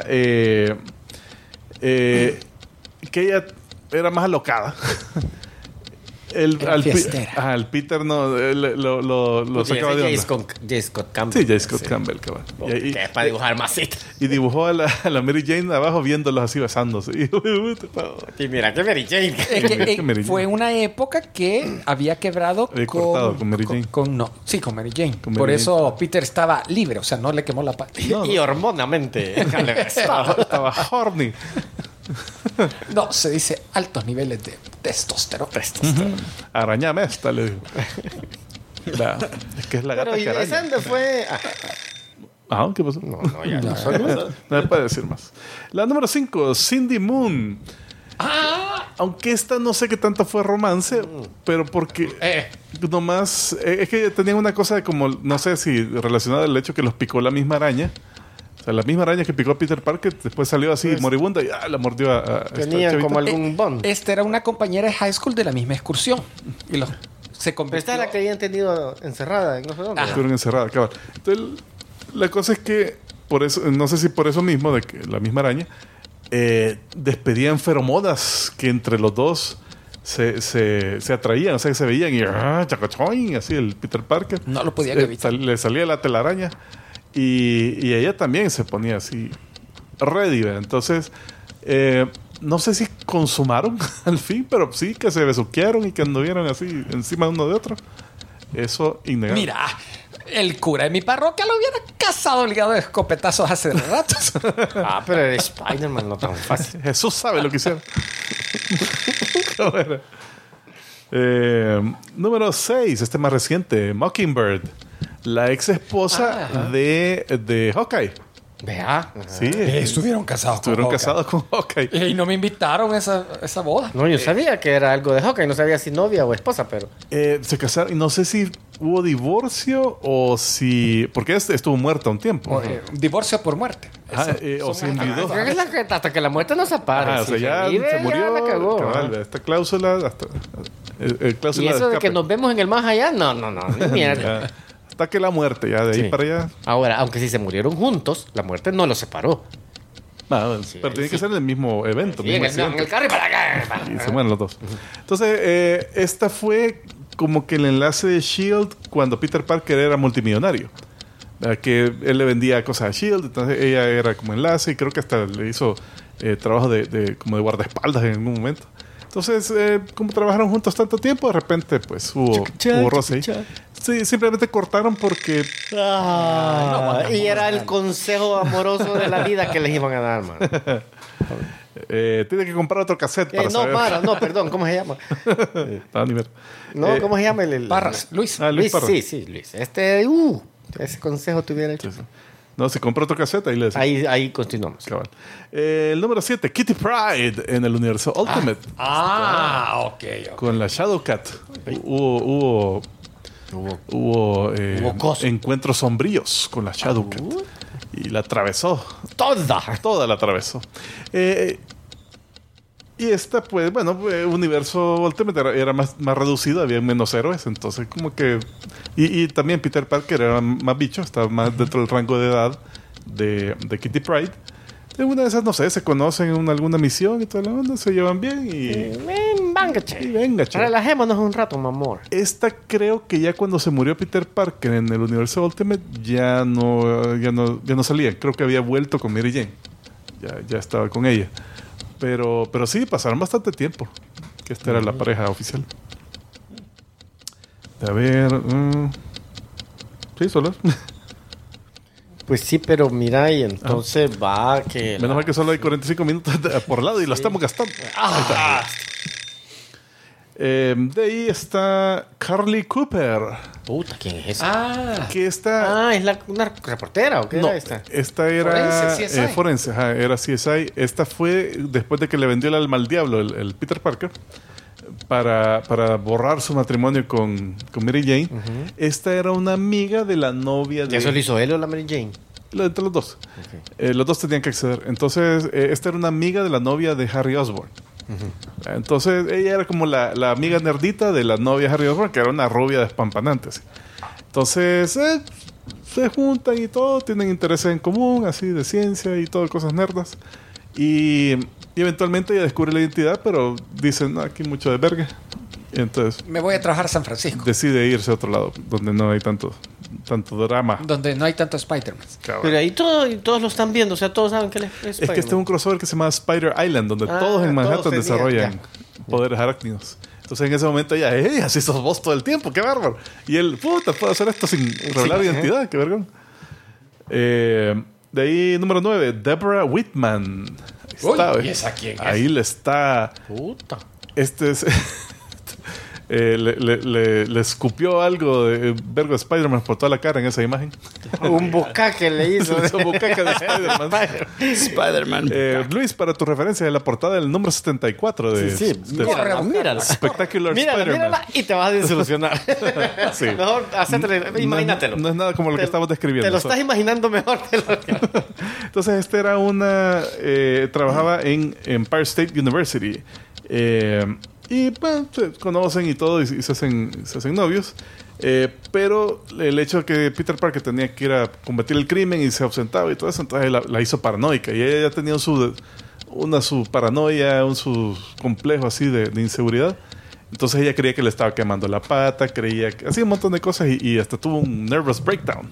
que ella era más alocada. El Peter no lo sacaba de onda. J. Scott Campbell. Sí, J. Scott Campbell, cabal. Que es para dibujar masita. Y dibujó a la Mary Jane abajo viéndolos así besándose. Y mira que Mary Jane. Es que, fue una época que había quebrado con Mary Jane. Con Mary Jane. Por eso Peter estaba libre, o sea, no le quemó la pata. Y hormonamente. Estaba horny. No, se dice altos niveles de testosterona. Arañame esta, le digo. Es que es la gata que araña. Pero ¿y fue? ¿Qué pasó? No, ya no. No me puede decir más. La número 5, Cindy Moon. Aunque esta no sé qué tanto fue romance, pero porque nomás es que tenían una cosa de como, no sé si relacionada al hecho que los picó la misma araña. O sea, la misma araña que picó a Peter Parker después salió así moribunda y la mordió a tenían como algún bond. Esta era una compañera de high school de la misma excursión. Y se convirtió... Esta era la que habían tenido encerrada en no sé dónde. Estuvieron encerradas, claro. Entonces, la cosa es que, por eso, no sé si por eso mismo, de que la misma araña, despedían feromonas que entre los dos se atraían, o sea, que se veían y chacachoin, así el Peter Parker. No lo podía evitar. Le salía la telaraña. Y ella también se ponía así ready, ¿verdad? Entonces no sé si consumaron al fin, pero sí que se besuquearon y que anduvieron así encima de uno de otro. Eso innegable. Mira, el cura de mi parroquia lo hubiera cazado obligado de escopetazos hace ratos. Pero era Spider-Man, no tan fácil. Jesús sabe lo que hicieron. Bueno. Número 6, este más reciente, Mockingbird. La ex esposa de Hawkeye. Vea. Sí. Estuvieron casados con Hawkeye. Y no me invitaron a esa boda. No, yo sabía que era algo de Hawkeye. No sabía si novia o esposa, pero... Se casaron y no sé si hubo divorcio o si... Porque estuvo muerta un tiempo. Divorcio por muerte. O se envidó. Hasta que la muerte no se apare. O sea, ya se murió. Ya la cagó. Cabal, esta cláusula... Y eso de que nos vemos en el más allá, no, ni mierda. Hasta que la muerte, ya de ahí para allá. Ahora, aunque si se murieron juntos, la muerte no los separó. Pero tiene que ser en el mismo evento. Sí, en el carro y para acá. Y se mueren los dos. Entonces, esta fue como que el enlace de S.H.I.E.L.D. cuando Peter Parker era multimillonario. Que él le vendía cosas a S.H.I.E.L.D., entonces ella era como enlace y creo que hasta le hizo trabajo como de guardaespaldas en algún momento. Entonces, como trabajaron juntos tanto tiempo, de repente pues hubo roce ahí. Sí, simplemente cortaron porque... y era el consejo amoroso de la vida que les iban a dar, man. Tiene que comprar otro cassette para saber. Perdón, ¿cómo se llama? ¿Cómo se llama el Parras, Luis. Luis Parras. Sí, Luis. Ese consejo te hubiera hecho. Sí. No, si compra otro cassette, ahí le decimos. Ahí continuamos. Cabal. El número 7, Kitty Pryde en el universo Ultimate. Ok. Con la Shadowcat. Hubo encuentros sombríos con la Shadowcat. Y la atravesó. Toda la atravesó. Y esta, pues, universo Ultimate era más reducido, había menos héroes, entonces como que... Y también Peter Parker era más bicho, estaba más dentro del rango de edad de Kitty Pryde. En una de esas, no sé, se conocen en alguna misión y toda la onda, se llevan bien y... Venga, che. Relajémonos un rato, mi amor. Esta creo que ya cuando se murió Peter Parker en el universo Ultimate ya no salía. Creo que había vuelto con Mary Jane. Ya estaba con ella. Pero sí, pasaron bastante tiempo. Que esta era la pareja oficial. A ver... Sí, solo. Pues sí, pero mira, y entonces va que... Menos mal que solo hay 45 minutos por lado y lo estamos gastando. De ahí está Carly Cooper. Puta, ¿quién es esa? Que está... ¿es una reportera o qué era esta? Esta era... Forense, era CSI. Esta fue después de que le vendió el alma al diablo el Peter Parker. para borrar su matrimonio con Mary Jane. Esta era una amiga de la novia de... ¿Y eso lo hizo él o la Mary Jane? Entre los dos. Okay. Los dos tenían que acceder. Entonces, esta era una amiga de la novia de Harry Osborn. Entonces, ella era como la amiga nerdita de la novia de Harry Osborn, que era una rubia despampanante. Así. Entonces, se juntan y todo, tienen intereses en común, así de ciencia y todo, cosas nerdas. Y eventualmente ella descubre la identidad, pero dicen, no, aquí mucho de verga. Y entonces me voy a trabajar a San Francisco. Decide irse a otro lado, donde no hay tanto drama. Donde no hay tanto Spider-Man. Pero ahí todos lo están viendo, o sea, todos saben que es Spider-Man. Es que este es un crossover que se llama Spider Island, donde todos en Manhattan desarrollan poderes arácnicos. Entonces en ese momento ella, así sos vos todo el tiempo, qué bárbaro. Y él, puta, puedo hacer esto sin revelar identidad, qué vergón. De ahí, número 9, Deborah Whitman. Ahí está, ¿Y esa quién es? Ahí le está. Puta. Este es. Le escupió algo de vergo Spider-Man por toda la cara en esa imagen. Un bucaque le hizo. Un bucaque de Spider-Man. Spider-Man. Luis, para tu referencia, de la portada del número 74 de Mírala. Spectacular Spider-Man. Mírala y te vas a desilusionar. Sí. Mejor imagínatelo. No es nada como lo que estamos describiendo. Te lo estás imaginando mejor. Entonces, este era trabajaba en Empire State University. Y bueno, se conocen y todo, y se hacen novios. Pero el hecho de que Peter Parker tenía que ir a combatir el crimen y se ausentaba y todo eso, entonces la hizo paranoica. Y ella ya tenía su paranoia, su complejo así de inseguridad. Entonces ella creía que le estaba quemando la pata, creía que hacía un montón de cosas y hasta tuvo un nervous breakdown.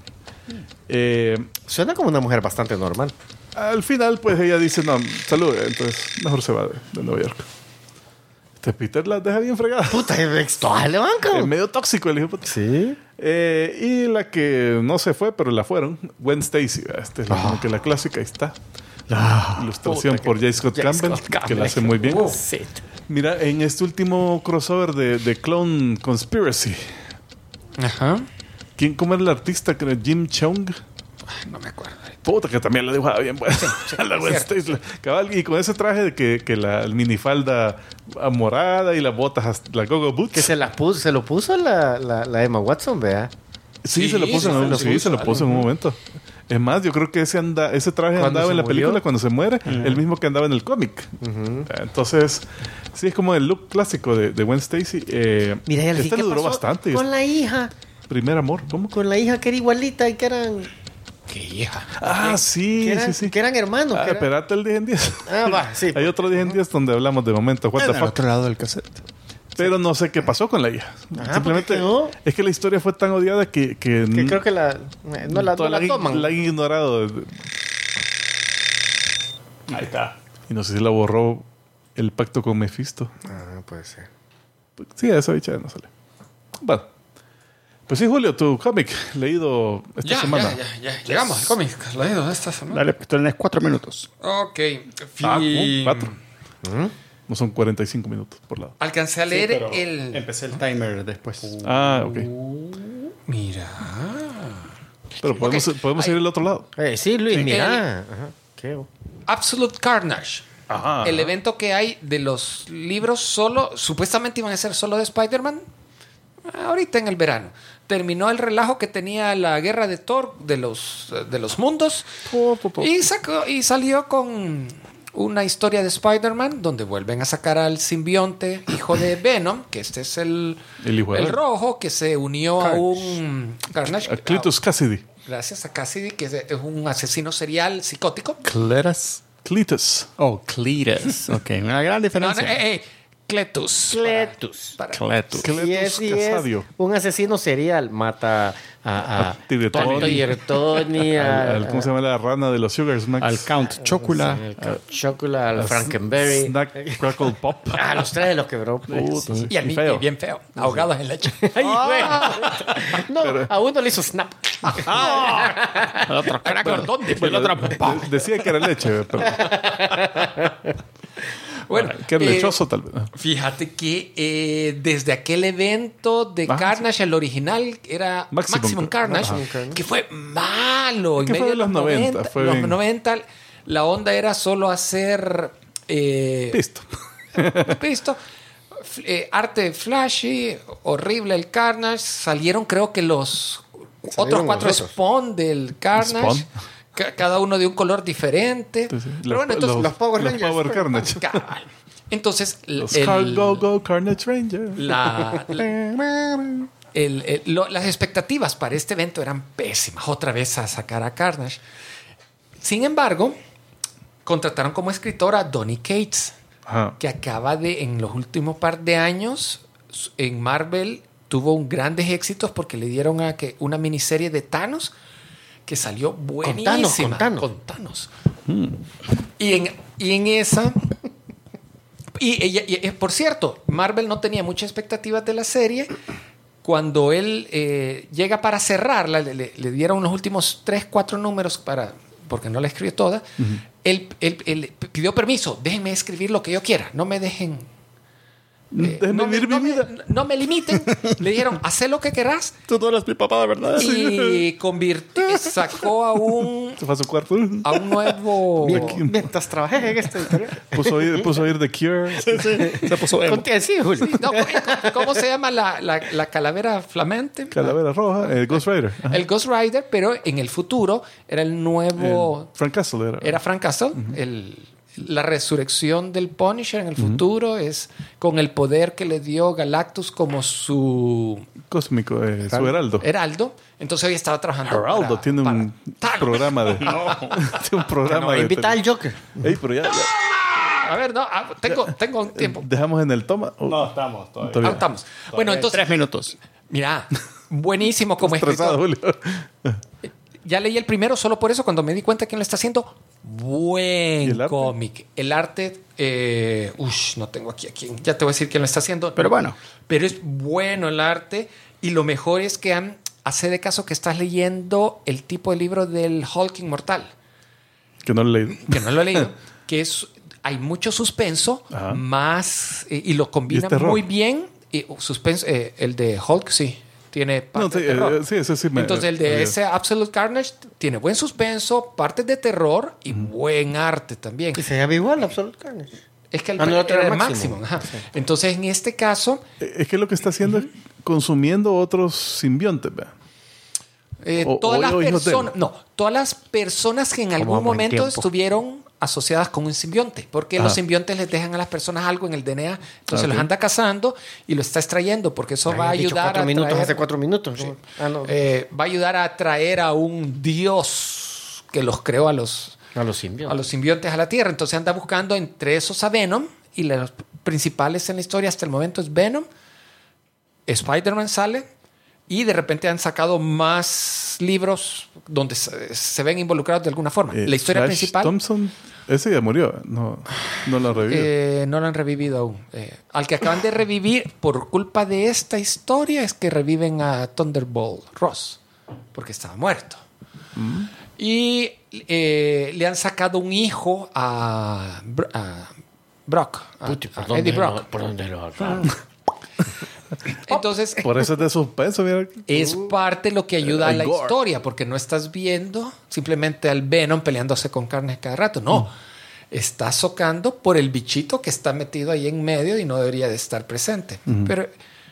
Suena como una mujer bastante normal. Al final, pues ella dice, no, salud, entonces mejor se va de Nueva York. Peter la deja bien fregada. Puta, le banca. Medio tóxico el hijo puta. Sí. Y la que no se fue, pero la fueron, Gwen Stacy. Esta es como que la clásica, ahí está. La ilustración por J. Scott Campbell, que la hace muy bien. Sí. Mira, en este último crossover de Clone Conspiracy. Ajá. ¿Cómo era el artista? Que era Jim Cheung. No me acuerdo. Puta, que también la dibujaba bien buena. La Gwen Stacy. Cabal, y con ese traje de que la minifalda morada y las botas, la go-go boots. Que se lo puso la Emma Watson, vea. Sí, se lo puso en un momento. Es más, yo creo que ese traje andaba en la película cuando se muere, el mismo que andaba en el cómic. Entonces, sí, es como el look clásico de Gwen Stacy. Mira, ya le duró bastante. Con la hija. Primer amor, ¿cómo? Con la hija que era igualita y que eran... ¿Qué hija? Sí. Que eran hermanos. Espérate el 10 en 10. Va, sí. Hay otro 10 en 10 donde hablamos de momento. What the fuck. otro lado del cassette. Pero no sé qué pasó con la hija. Simplemente es que la historia fue tan odiada que creo que no la toman. La han ignorado. Ahí está. Y no sé si la borró el pacto con Mephisto. Puede ser. Sí, esa bicha no sale. Bueno. Pues sí, Julio, tu cómic leído esta semana. Ya. Llegamos al cómic leído esta semana. Dale, pues tenés 4 minutos. Ok. 4. No son 45 minutos por lado. Alcancé a leer el... Empecé el timer después. Ok. Mira. Pero podemos ir al otro lado. Sí, Luis, mira. ¿Qué? Absolute Carnage. Ajá. El evento que hay de los libros supuestamente iban a ser solo de Spider-Man. Ahorita en el verano. Terminó el relajo que tenía la guerra de Thor de los mundos. Y salió con una historia de Spider-Man donde vuelven a sacar al simbionte, hijo de Venom, que este es el rojo, que se unió a un Carnage. A Cletus Cassidy. Gracias a Cassidy, que es un asesino serial psicótico. Cletus. Oh, Cletus. Ok, una gran diferencia. Cletus. Y es un asesino serial. Mata a Tony, ¿cómo se llama la rana de los Sugar Smacks? Al Count Chocula. Al Frankenberry. Snack Crackle Pop. Los tres de los quebró. Sí. Y al niño bien feo. Ahogados en leche. A uno le hizo snap. Al otro crack. ¿Dónde fue el otro? Decía que era leche, pero... Bueno, que era lechoso tal vez. Fíjate que desde aquel evento de Carnage, el original era Maximum Carnage, que fue malo. Que fue de los 90. Los 90, la onda era solo hacer... Pisto. arte flashy, horrible el Carnage. Salieron creo que los otros 4 Spawn del Carnage. Cada uno de un color diferente. Sí. Pero bueno, entonces los Power Rangers. Power Carnage. Entonces, Los Go Carnage Rangers. Las expectativas para este evento eran pésimas. Otra vez a sacar a Carnage. Sin embargo, contrataron como escritora a Donny Cates, que acaba en los últimos par de años, en Marvel, tuvo grandes éxitos porque le dieron una miniserie de Thanos que salió buenísima. Con Thanos. Y en esa... Y por cierto, Marvel no tenía muchas expectativas de la serie. Cuando él llega para cerrarla, le dieron los últimos 3-4 números porque no la escribió toda. Él pidió permiso. Déjenme escribir lo que yo quiera. No me dejen... Déjenme vivir mi vida. No me limiten. Le dijeron, haz lo que querás. Tú no eres mi papá, de verdad. Y sacó a un... Se fue a su cuarto. A un nuevo... Mientras trabajé en esta editorial. Puso a oír The Cure. Se puso emo. Sí, Julio. No, ¿cómo se llama la calavera flamante? Calavera roja. El Ghost Rider. Ajá. El Ghost Rider, pero en el futuro era el nuevo... Frank Castle era. Era Frank Castle. La resurrección del Punisher en el futuro es con el poder que le dio Galactus como su... Cósmico, su heraldo. Heraldo. Entonces hoy estaba trabajando Heraldo tiene un programa de... tiene un programa de... Invita al Joker. Ey, pero ya. A ver, no, tengo un tiempo. Dejamos en el toma. No, estamos todavía. Estamos. Bueno, entonces... 3 minutos. Mira, buenísimo como Estresado, escritor. Julio. Ya leí el primero solo por eso, cuando me di cuenta quién lo está haciendo. Buen cómic. El arte, no tengo aquí a quién. Ya te voy a decir quién lo está haciendo. Pero bueno. Pero es bueno el arte. Y lo mejor es que hace de caso que estás leyendo el tipo de libro del Hulk Inmortal. Que no lo he leído. Que no lo he leído. Hay mucho suspenso, más... y lo combina muy bien. Suspenso, el de Hulk, sí. Tiene parte de terror. Sí. Entonces el de ese Absolute Carnage tiene buen suspenso, partes de terror y buen arte también. Y se llama igual Absolute Carnage. Es que era el máximo. Sí. Entonces en este caso... Es que lo que está haciendo es consumiendo otros simbiontes, ¿verdad? Todas las personas que en algún momento estuvieron asociadas con un simbionte, porque los simbiontes les dejan a las personas algo en el DNA, entonces los anda cazando y lo está extrayendo, porque eso va a ayudar hace 4 minutos. Sí. Va a ayudar a traer a un dios que los creó a los simbiontes a la Tierra. Entonces anda buscando entre esos a Venom, y los principales en la historia hasta el momento es Venom, Spider-Man sale, y de repente han sacado más libros donde se ven involucrados de alguna forma. La historia Flash principal... Thompson, ese ya murió. No lo han revivido. No lo han revivido aún. Al que acaban de revivir por culpa de esta historia es que reviven a Thunderbolt Ross, porque estaba muerto. Y le han sacado un hijo a Brock, a Eddie Brock. ¿Por dónde lo agarraron? Entonces, por eso es de suspenso, mira. Es parte de lo que ayuda a la historia, porque no estás viendo simplemente al Venom peleándose con carne cada rato. No, estás socando por el bichito que está metido ahí en medio y no debería de estar presente. Pero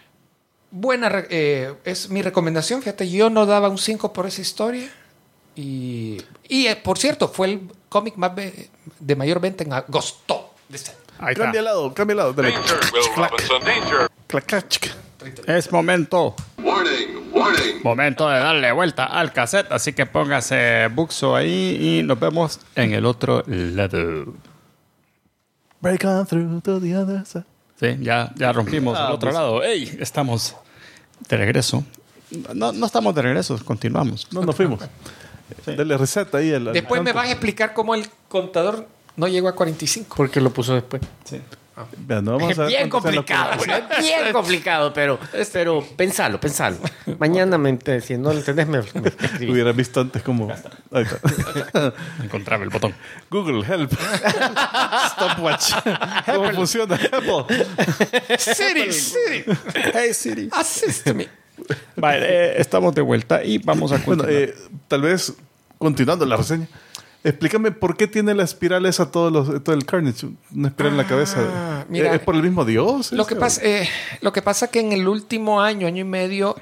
es mi recomendación. Fíjate, yo no daba un 5 por esa historia. Y por cierto, fue el cómic más de mayor venta en agosto de este año. Cambia el lado. Danger, Will Robinson, danger. Es momento. Warning. Momento de darle vuelta al cassette. Así que póngase buxo ahí y nos vemos en el otro lado. Break on through to the other side. Sí, ya rompimos el otro lado. ¡Ey! Estamos de regreso. No estamos de regreso, continuamos. No nos fuimos. Sí. Dale receta ahí. Después me vas a explicar cómo el contador no llegó a 45. Porque lo puso después. Sí. No, vamos a bien complicado, es bien complicado, pero pensalo. Mañana, si no lo entendés, me escribís. Hubiera visto antes como... Ahí está. Encontraba el botón. Google, help. Stopwatch. ¿Cómo funciona Apple? Siri. Hey, Siri. Assist me. Vale, estamos de vuelta y vamos a continuar. Bueno, tal vez, continuando la reseña, Explícame por qué tiene la espiral esa todo el Carnage, una espiral en la cabeza. Mira, ¿Es por el mismo Dios? Lo que pasa que en el último año y medio,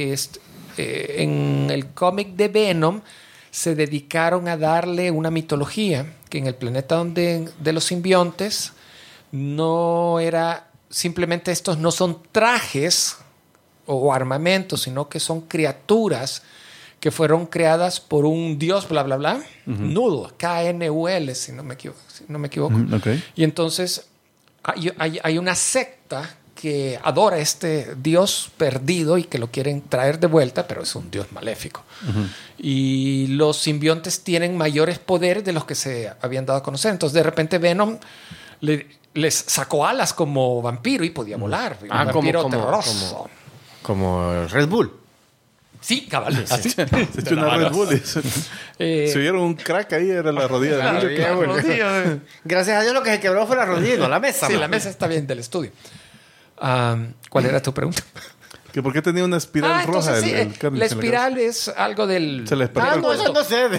en el cómic de Venom, se dedicaron a darle una mitología que en el planeta de los simbiontes no era simplemente estos, no son trajes o armamentos, sino que son criaturas que fueron creadas por un dios, bla, bla, bla, Null, K-N-U-L, si no me equivoco. Okay. Y entonces hay una secta que adora a este dios perdido y que lo quieren traer de vuelta, pero es un dios maléfico. Y los simbiontes tienen mayores poderes de los que se habían dado a conocer. Entonces, de repente, Venom les sacó alas como vampiro y podía volar. Un vampiro terroroso. Como Red Bull. Sí, cabal. Se echó una Red Bull. Se vieron un crack ahí, era la rodilla de Gracias a Dios lo que se quebró fue la rodilla, no la mesa. Sí, la mesa está bien del estudio. ¿Cuál era tu pregunta? ¿Que por qué tenía una espiral roja? Entonces, sí, la espiral es algo del... Se le despertó el no, eso no sé.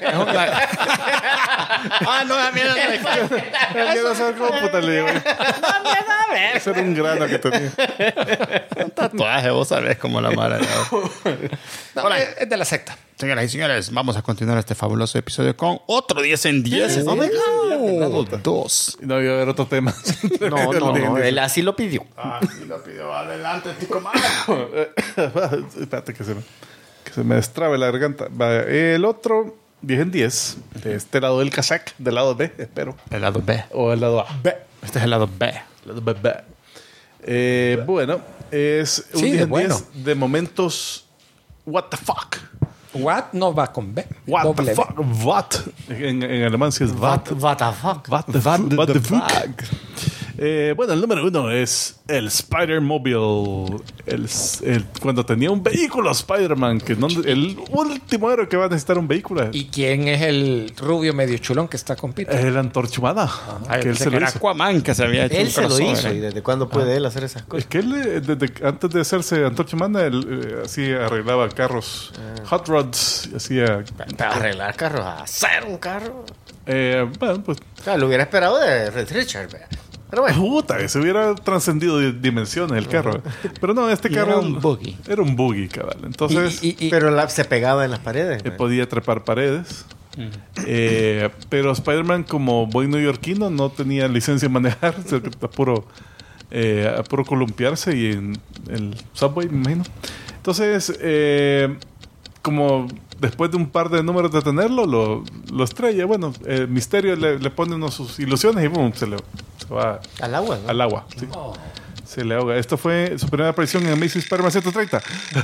No, a mí Yo no sé cómo puta le digo. Ese era un grano que tenía. un tatuaje, vos sabés cómo la mara. No, es de la secta. Señoras y señores, vamos a continuar este fabuloso episodio con otro 10 en 10. Oh my God. 2. No iba a haber otro tema. No, él así lo pidió. Sí lo pidió. Adelante, Tico Man. Espérate que se me destrabe la garganta. Va, el otro 10 en 10, de este lado del casac, del lado B, espero. El lado B. O el lado A. Este es el lado B. El lado B. Bueno, es un 10 en 10 de momentos what the fuck. What no va con B. What Doble the B. fuck. What. En alemán sí es what. What the fuck. What the fuck. Bueno, el número 1 es el Spider-Mobile. Cuando tenía un vehículo Spider-Man, el último héroe que va a necesitar un vehículo. ¿Y quién es el rubio medio chulón que está con Peter? Es el Antorcha Humana. Que él se lo era hizo. Aquaman que se había hecho Él un se lo crossover, hizo. ¿Y desde cuándo puede él hacer esas Es cosas? que él, antes de hacerse Antorcha Humana, él así arreglaba carros, hot rods, hacía... Para arreglar carros, hacer un carro. Bueno, pues... Claro, lo hubiera esperado de Red Richard. ¿Verdad? Pero bueno. Puta, se hubiera trascendido dimensiones el carro. Pero no, este carro... Era un buggy. Era un buggy, cabal. Entonces... Pero se pegaba en las paredes. podía trepar paredes. Pero Spider-Man, como buen neoyorquino, no tenía licencia de manejar. A puro columpiarse y en el subway, me imagino. Entonces, como después de un par de números de tenerlo, lo estrella. Bueno, Misterio le pone unos sus ilusiones y boom, se va Al agua, ¿no? al agua. ¿Sí? Se le ahoga. Esto fue su primera aparición en Amazing Spider-Man 130.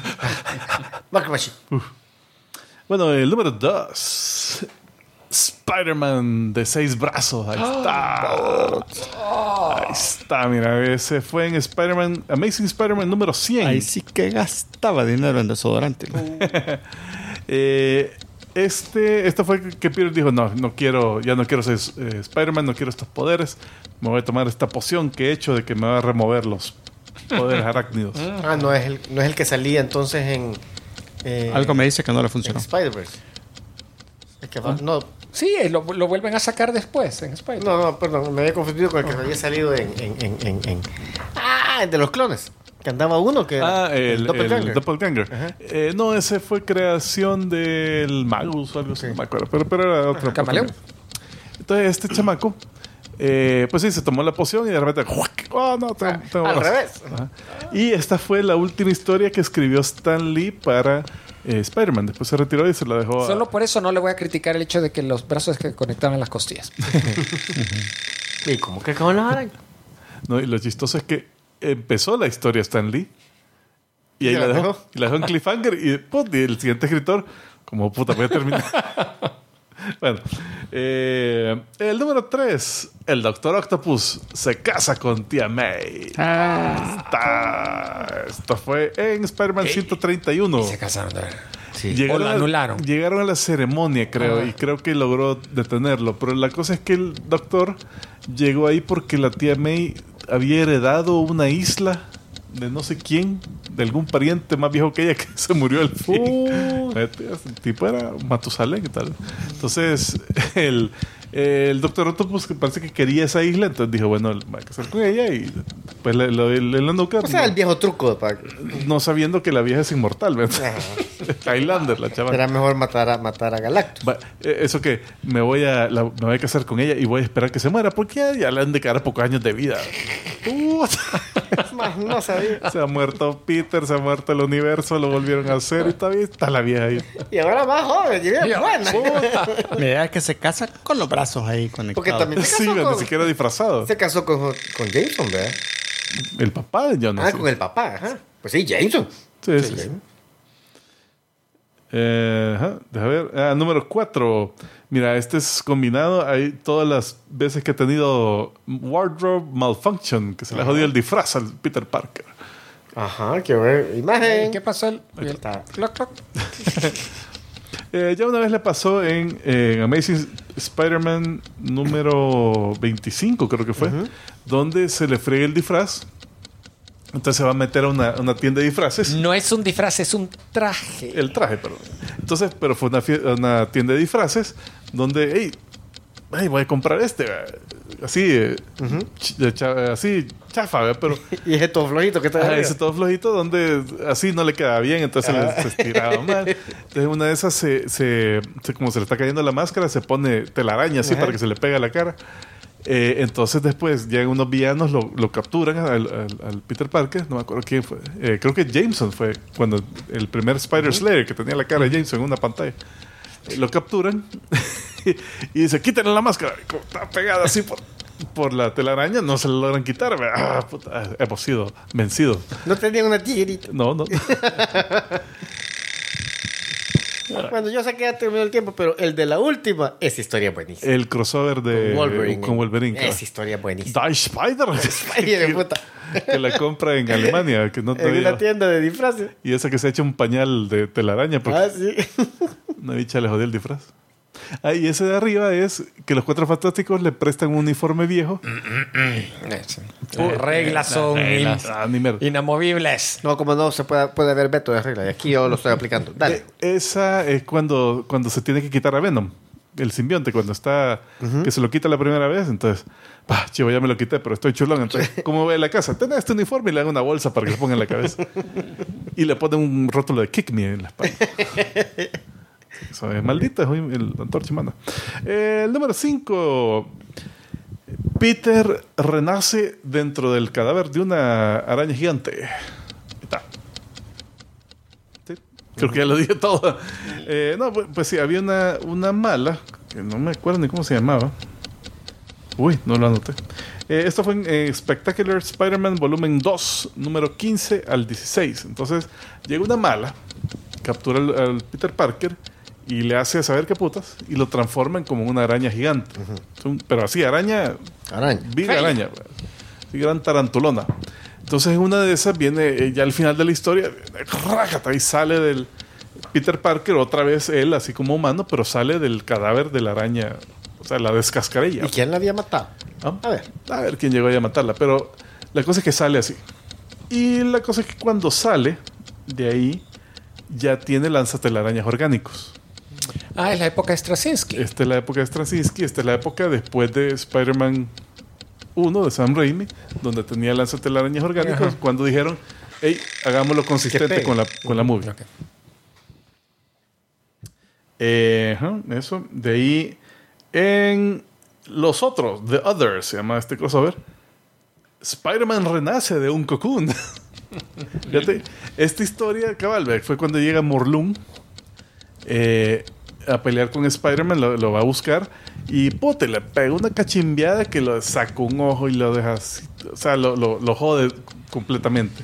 Bueno, el número 2. Spider-Man de 6 brazos. Ahí está. Ahí está, mira. Ese fue en Amazing Spider-Man número 100. Ahí sí que gastaba dinero en desodorante. Esto fue que Peter dijo, ya no quiero ser Spider-Man, no quiero estos poderes. Me voy a tomar esta poción que he hecho de que me va a remover los poderes arácnidos. No es el que salía entonces en... Algo me dice que no le en funcionó. Spider-Verse. Es que no, Sí, lo vuelven a sacar después en Spider. no, perdón, me había confundido con el que había salido en de los clones. Que andaba uno que era el Doppelganger. Doppelganger. No, ese fue creación del Magus o algo así, no me acuerdo. Pero era otro. Camaleón. Entonces, este chamaco, pues sí, se tomó la poción y de repente, ¡oh, no! Tengo al brazos. revés. Ajá. Y esta fue la última historia que escribió Stan Lee para Spider-Man. Después se retiró y se la dejó Solo por eso no le voy a criticar el hecho de que los brazos que conectaban las costillas. ¿Y cómo que con los arañas? No, y lo chistoso es que empezó la historia Stan Lee y ahí la dejó. Y la dejó en cliffhanger y el siguiente escritor, como puta, voy a terminar. Bueno, el número 3, el Doctor Octopus se casa con Tía May. Esto fue en Spider-Man 131. Y se casaron. Sí. O lo anularon. Llegaron a la ceremonia, creo, y creo que logró detenerlo. Pero la cosa es que el doctor llegó ahí porque la Tía May había heredado una isla de no sé quién, de algún pariente más viejo que ella que se murió al fin. El tipo era Matusalén y tal. Entonces, el Dr. Octopus parece que quería esa isla, entonces dijo, bueno, va a casar con ella y pues le la nuca. O sea, el viejo truco. No sabiendo que la vieja es inmortal, ¿verdad? Highlander, la chaval. Era mejor matar a Galactus. Eso que me voy a casar con ella y voy a esperar que se muera, porque ya le han de quedar pocos años de vida. No sabía. Se ha muerto Peter, se ha muerto el universo, lo volvieron a hacer y todavía está la vieja ahí. Y ahora más joven, y bien buena. La idea es que se casa con los brazos ahí conectados. Porque también se casó ni siquiera disfrazado. Se casó con Jameson, ¿verdad? El papá de Jonas. Con el papá, ajá. Pues sí, Jameson. Sí. Deja ver. Número 4. Mira, este es combinado. Hay todas las veces que ha tenido wardrobe malfunction, que se le jodió el disfraz al Peter Parker. Ajá, qué ver. Imagen. ¿Qué pasó? Ahí está. Cloc, cloc. Ya una vez le pasó en Amazing Spider-Man número 25, creo que fue, donde se le friega el disfraz. Entonces se va a meter a una tienda de disfraces. No es un disfraz, es un traje. El traje, perdón. Entonces, pero fue una tienda de disfraces donde, hey, voy a comprar este. Así, así chafa, ¿verdad? Pero Y ese todo flojito que está ese todo flojito donde así no le queda bien, entonces se estiraba mal. Entonces una de esas como se le está cayendo la máscara, se pone telaraña así para que se le pegue a la cara. Entonces después llegan unos villanos, lo capturan al Peter Parker, no me acuerdo quién fue, creo que Jameson fue, cuando el primer Spider-Slayer que tenía la cara de Jameson en una pantalla, lo capturan y dice, quítenle la máscara, y como está pegada así por la telaraña, no se la logran quitar. Hemos sido vencidos. No tenían una tijerita. No. Bueno, yo sé que ya terminó el tiempo, pero el de la última, esa historia es buenísima. El crossover de con Wolverine. Esa historia es buenísima. Die Spider. Spider, puta. Que la compra en Alemania, que no te En digo. una tienda de disfraces. Y esa que se echa un pañal de telaraña porque Sí. una bicha le jodió el disfraz. Y ese de arriba es que los Cuatro Fantásticos le prestan un uniforme viejo. Sus reglas son inamovibles. No, como no se puede ver veto de regla. Y aquí yo lo estoy aplicando. Dale. Esa es cuando se tiene que quitar a Venom, el simbionte, cuando está que se lo quita la primera vez. Entonces, chivo, ya me lo quité, pero estoy chulón. Entonces, ¿cómo ve la casa? Tenés este uniforme y le dan una bolsa para que lo ponga en la cabeza. Y le ponen un rótulo de Kick Me en la espalda. Eso es maldita, el Antorcha manda. El número 5. Peter renace dentro del cadáver de una araña gigante. Está. ¿Sí? Creo que ya lo dije todo. No, pues sí, había una mala, que no me acuerdo ni cómo se llamaba. Uy, no lo anoté. Esto fue en Spectacular Spider-Man volumen 2, número 15 al 16. Entonces, llega una mala, captura al Peter Parker y le hace saber qué putas y lo transforman como una araña gigante. Pero así, araña. Big araña. Así, gran tarantulona. Entonces, una de esas viene ya al final de la historia, y sale del Peter Parker, otra vez él, así como humano, pero sale del cadáver de la araña. O sea, la descascarilla. ¿Y quién la había matado? A ver quién llegó a matarla. Pero la cosa es que sale así. Y la cosa es que cuando sale de ahí, ya tiene lanzatelarañas orgánicos. Es la época de Straczynski. Esta es la época de Straczynski. Esta es la época después de Spider-Man 1 de Sam Raimi, donde tenía lanzatelarañas orgánicos. Cuando dijeron, hey, hagámoslo consistente con la movie. Okay. Eso. De ahí, en los otros, The Others, se llama este crossover. Spider-Man renace de un cocoon. Fíjate, esta historia, cabal, fue cuando llega Morlun a pelear con Spider-Man, lo va a buscar y le pega una cachimbeada que lo saca un ojo y lo deja así, o sea, lo jode completamente.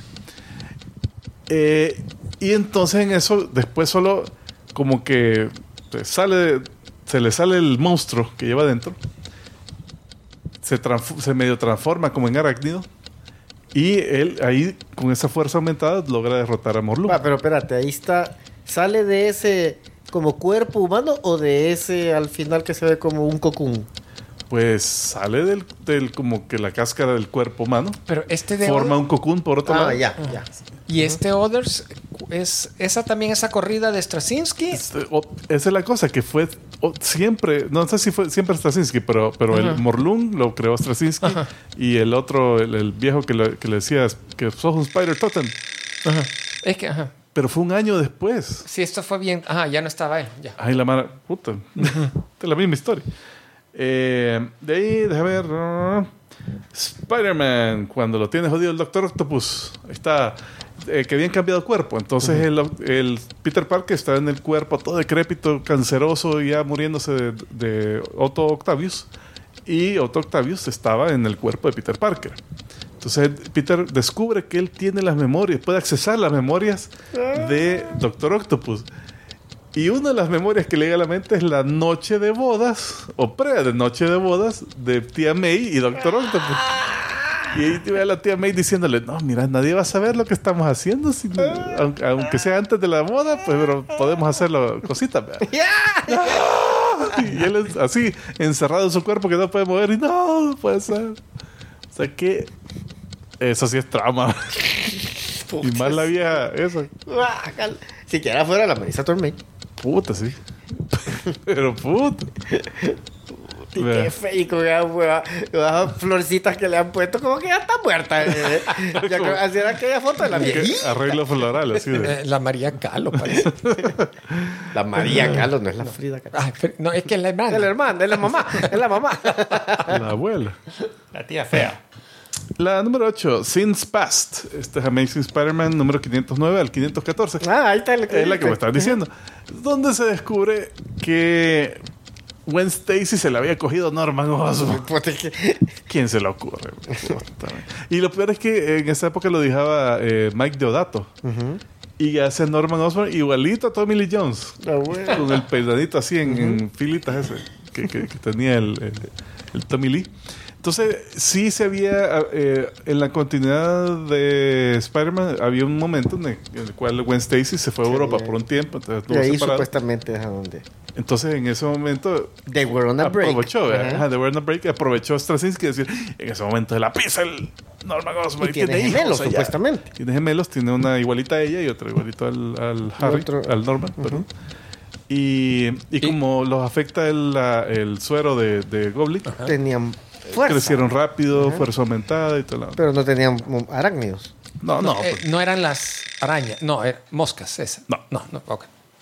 Y entonces en eso, después solo como que se le sale el monstruo que lleva dentro, se medio transforma como en arácnido. Y él ahí, con esa fuerza aumentada, logra derrotar a Morlun. Pero espérate, ahí está. ¿Sale de ese como cuerpo humano o de ese al final que se ve como un cocoon? pues sale del como que la cáscara del cuerpo humano. Pero de forma un cocoon por otro lado. Ya. Y Others, esa también esa corrida de Straczynski. Esa es la cosa, que fue siempre, no sé si fue siempre Straczynski, pero el Morlun lo creó Straczynski. Ajá. Y el otro, el viejo que le decía que sos un Spider Totem. Ajá. Es que, ajá. Pero fue un año después. Sí, esto fue bien. Ajá, ya no estaba él. Ya. Ay, la mala puta. Es la misma historia. De ahí, déjame ver. Spider-Man, cuando lo tiene jodido el Doctor Octopus. Está. Que habían cambiado cuerpo. Entonces el Peter Parker estaba en el cuerpo todo decrépito, canceroso, ya muriéndose de Otto Octavius. Y Otto Octavius estaba en el cuerpo de Peter Parker. Entonces Peter descubre que él tiene las memorias, puede accesar las memorias de Doctor Octopus. Y una de las memorias que le llega a la mente es la noche de bodas, o de noche de bodas, de tía May y Doctor Octopus. Y ahí te ve a la tía May diciéndole, no, mira, nadie va a saber lo que estamos haciendo, aunque sea antes de la boda, pues pero podemos hacerlo cositas. Y él es así, encerrado en su cuerpo que no puede mover y no puede ser. O sea que eso sí es trauma. Y más la vieja esa. Siquiera fuera la Marisa Tomei. Puta, sí. Pero puta. Y qué feo, esas florcitas que le han puesto, como que ya está muerta. Así era aquella foto de la viejita. Arreglo floral, así de. La María Kahlo, parece. La María Kahlo, no es la Frida Kahlo. No, es que es la hermana. Es la hermana, es la mamá. Es la mamá. La abuela. La tía fea. La número 8, Sins Past. Este es Amazing Spider-Man número 509 al 514. Ahí está. Es la que me estás diciendo. Donde se descubre que Gwen Stacy se la había cogido Norman Osborn. ¿Quién se le ocurre? Y lo peor es que en esa época lo dejaba Mike Deodato. Y hace Norman Osborn igualito a Tommy Lee Jones. Con el peinadito así en filitas ese que tenía el Tommy Lee. Entonces, sí se había, en la continuidad de Spider-Man, había un momento en el cual Gwen Stacy se fue a Europa por un tiempo. Entonces, y ahí supuestamente es a donde. Entonces, en ese momento, They were on a break. Aprovechó, they were on a break, aprovechó Straczynski y decir, en ese momento de la pizza, el Norman Osborn. Y tiene gemelos, supuestamente. Tiene gemelos, tiene una igualita a ella y otra igualita al Harry, al Norman, perdón. Y como los afecta el suero de Goblin, tenían fuerza. Crecieron rápido, fuerza aumentada y todo. Pero no tenían arácnidos. No eran las arañas, no, moscas, esa. No, ok.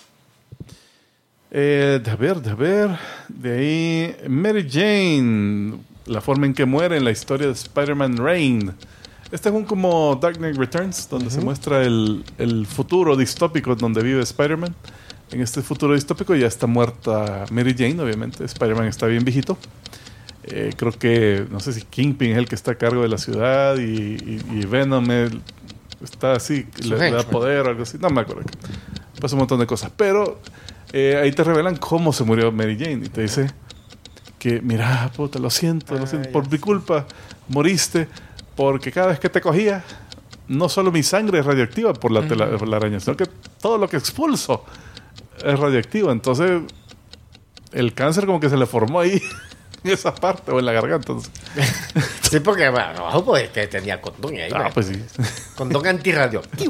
De ver. De ahí, Mary Jane, la forma en que muere en la historia de Spider-Man Reign. Este es un como Dark Knight Returns, donde se muestra el futuro distópico donde vive Spider-Man. En este futuro distópico ya está muerta Mary Jane, obviamente. Spider-Man está bien viejito. Creo que, no sé si Kingpin es el que está a cargo de la ciudad y Venom está así, le da poder o algo así. No me acuerdo. Pasa un montón de cosas. Pero ahí te revelan cómo se murió Mary Jane y te dice que, mira, puta, lo siento, por mi culpa moriste, porque cada vez que te cogía, no solo mi sangre es radioactiva por la araña, sino que todo lo que expulso es radioactivo. Entonces, el cáncer como que se le formó ahí. En esa parte o en la garganta. Sí, porque abajo pues que tenía condón ahí. Pues sí. Condón antirradioactivo.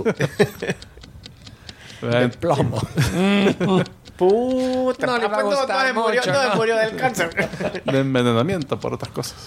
De plomo. Puta, no le va a gustar mucho. No murió del cáncer. De envenenamiento por otras cosas.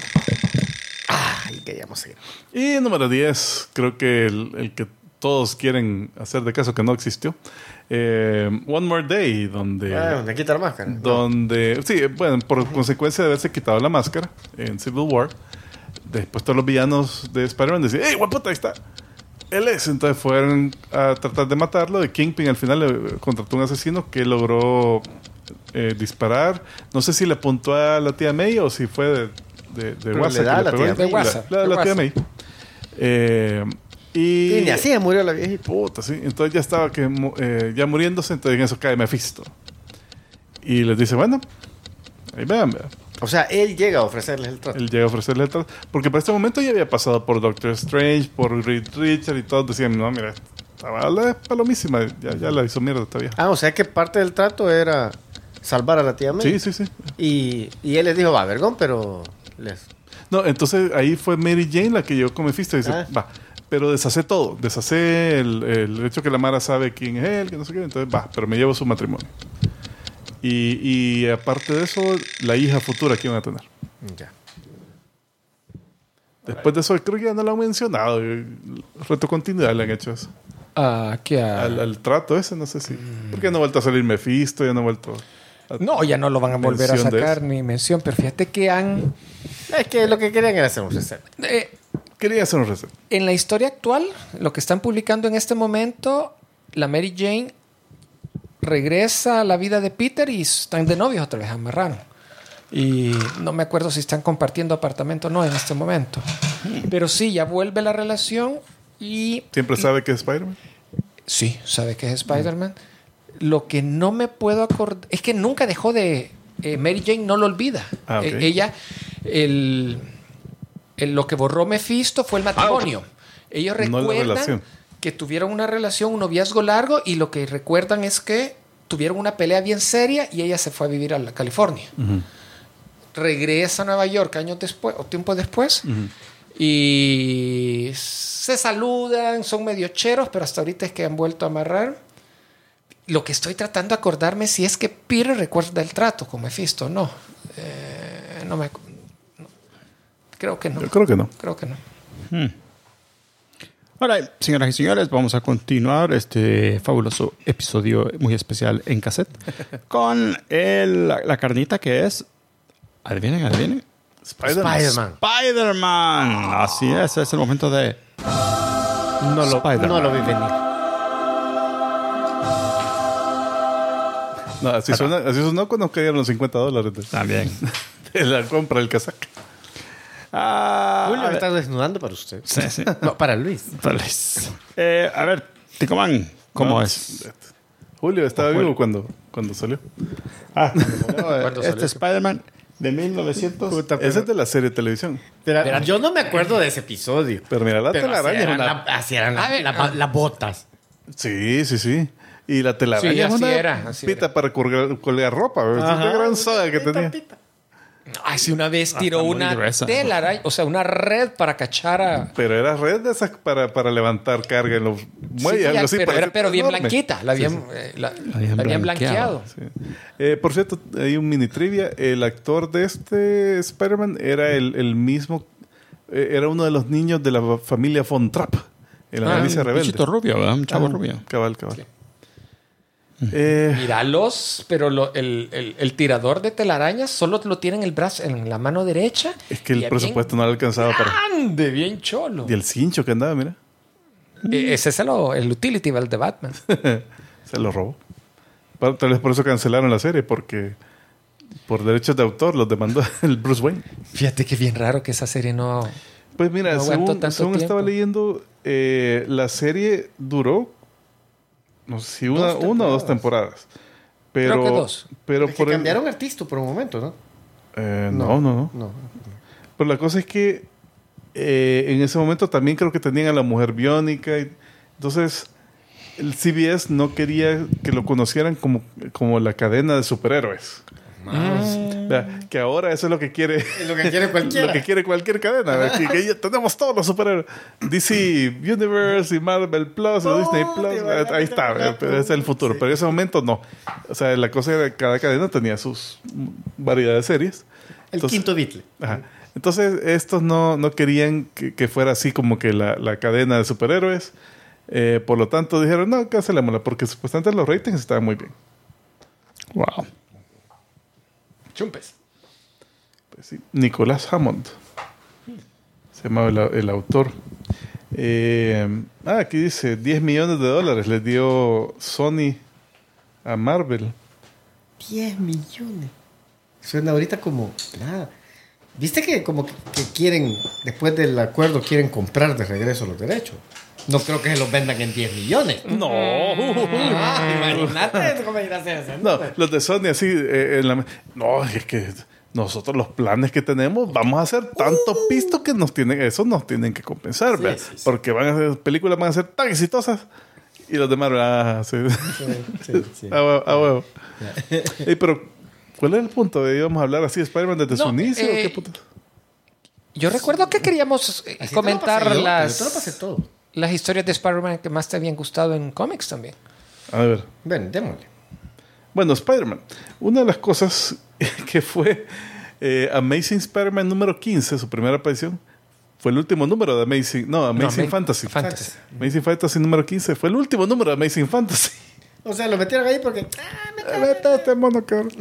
Y queríamos seguir. Y número 10, creo que el que todos quieren hacer de caso que no existió. One More Day, donde quita la máscara. Sí, bueno, por consecuencia de haberse quitado la máscara en Civil War, después todos los villanos de Spider-Man decían, ¡ey, guapota, ahí está! Él es. Entonces fueron a tratar de matarlo. De Kingpin al final le contrató un asesino que logró disparar. No sé si le apuntó a la tía May o si fue de WhatsApp. La tía May. Y ni así murió la viejita. Puta, sí. Entonces ya estaba ya muriéndose. Entonces en eso cae Mephisto. Y les dice, bueno, ahí vean. O sea, él llega a ofrecerles el trato. Porque para este momento ya había pasado por Doctor Strange, por Reed Richards y todos decían, no, mira, estaba la palomísima. Ya la hizo mierda todavía. O sea que parte del trato era salvar a la tía May. Sí. Y él les dijo, va, vergón, pero... No, entonces ahí fue Mary Jane la que llegó con Mephisto y dice, va, pero deshace todo. Deshace el hecho que la Mara sabe quién es él, que no sé qué. Entonces, va, pero me llevo su matrimonio. Y aparte de eso, la hija futura que iban a tener. Ya. Después de eso, creo que ya no lo han mencionado. Retrocontinuidad le han hecho eso. ¿Qué? Al trato ese, no sé si. Porque ya no ha vuelto a salir Mephisto, ya no ha vuelto. No, ya no lo van a volver a sacar ni mención, pero fíjate que Es que lo que querían era hacer un reset. Quería hacer un reset. En la historia actual, lo que están publicando en este momento, la Mary Jane regresa a la vida de Peter y están de novios otra vez, amarraron. Y no me acuerdo si están compartiendo apartamento o no en este momento. Pero sí, ya vuelve la relación y... ¿Siempre sabe que es Spider-Man? Sí, sabe que es Spider-Man. Lo que no me puedo acordar... Es que nunca dejó de... Mary Jane no lo olvida. Okay. Ella... lo que borró Mephisto fue el matrimonio. Ellos recuerdan que tuvieron una relación, un noviazgo largo, y lo que recuerdan es que tuvieron una pelea bien seria y ella se fue a vivir a la California. Regresa a Nueva York años después o tiempo después y se saludan, son medio cheros, pero hasta ahorita es que han vuelto a amarrar. Lo que estoy tratando de acordarme si es que Peter recuerda el trato con Mephisto. No. Creo que no. Yo creo que no. Creo que no. Ahora, señoras y señores, vamos a continuar este fabuloso episodio muy especial en cassette con la carnita que es... Adivinen. Spider-Man. Spider-Man. Así es el momento de... No lo vi venir. No, así sonó cuando cayeron los $50. También. De la compra del casaco. Julio me está desnudando para usted. Sí. No, para Luis. A ver, Ticoman, ¿cómo es? Julio estaba vivo cuando salió. Este Spider-Man de 1900. Ese es de la serie de televisión. Pero, yo no me acuerdo de ese episodio. Pero mira, la telaraña así eran las botas. Sí. Y la telaraña Sí, es así una era. pita para colgar ropa. Es una gran soga que tenía. Ay, si una vez tiró muy una gruesa. tela, o sea, una red para cachar a... Pero era red de esas para levantar carga en los muelles, algo así. Pero bien enorme. blanquita. La habían blanqueado. Sí. Por cierto, hay un mini trivia. El actor de este Spider-Man era el mismo... era uno de los niños de la familia Von Trapp. En la Alicia Rebelde. Un bichito rubio, ¿verdad? Un chavo rubio. Cabal. Sí. Míralos, pero el tirador de telarañas solo lo tiene en el brazo, en la mano derecha. Es que el presupuesto no le alcanzaba para... ¡Grande! Bien cholo. Y el cincho que andaba, mira. Ese es el utility belt de Batman. Se lo robó. Tal vez por eso cancelaron la serie, porque por derechos de autor los demandó el Bruce Wayne. Fíjate que bien raro que esa serie no... Pues mira, no aguantó tanto según tiempo. estaba leyendo, la serie duró, no sé si una o dos temporadas. Pero, Creo que dos. Pero Es que cambiaron artista por un momento, ¿no? No. Pero la cosa es que en ese momento también creo que tenían a la mujer biónica. Entonces, el CBS no quería que lo conocieran como la cadena de superhéroes. Que ahora eso es lo que quiere Lo que quiere cualquiera. lo que quiere cualquier cadena, que ya tenemos todos los superhéroes, DC Universe y Marvel Plus y Disney Plus, ahí está, pero ese es el futuro. Pero en ese momento no, o sea, la cosa era que cada cadena tenía sus variedad de series. Entonces, quinto Beatle. Ajá. Entonces estos no querían que fuera así como que la cadena de superhéroes, por lo tanto dijeron no, cancelémosla, porque supuestamente los ratings estaban muy bien. Wow. Chumpes. Pues sí. Nicolás Hammond se llamaba el autor. Aquí dice $10 millones les dio Sony a Marvel. 10 millones. Suena ahorita como nada. ¿Viste que como que quieren, después del acuerdo, quieren comprar de regreso los derechos? No creo que se los vendan en 10 millones. No. Imagínate cómo irá a hacer eso. No, los de Sony así no, es que nosotros los planes que tenemos vamos a hacer tanto pisto que nos tienen que compensar, ¿verdad? Sí. Porque películas van a ser tan exitosas Y los demás, sí. Sí. A huevo. Pero, ¿cuál es el punto? ¿Íbamos a hablar así de Spider-Man desde su inicio? ¿O qué puto? Yo recuerdo que queríamos Así comentar te lo pasé todo. las historias de Spider-Man que más te habían gustado en cómics también. A ver. Ven, démosle. Bueno, Spider-Man. Una de las cosas que fue Amazing Spider-Man número 15, su primera aparición, fue el último número de Amazing Fantasy. Amazing Fantasy número 15 fue el último número de Amazing Fantasy. O sea, lo metieron ahí porque... Vete este mono, cabrón.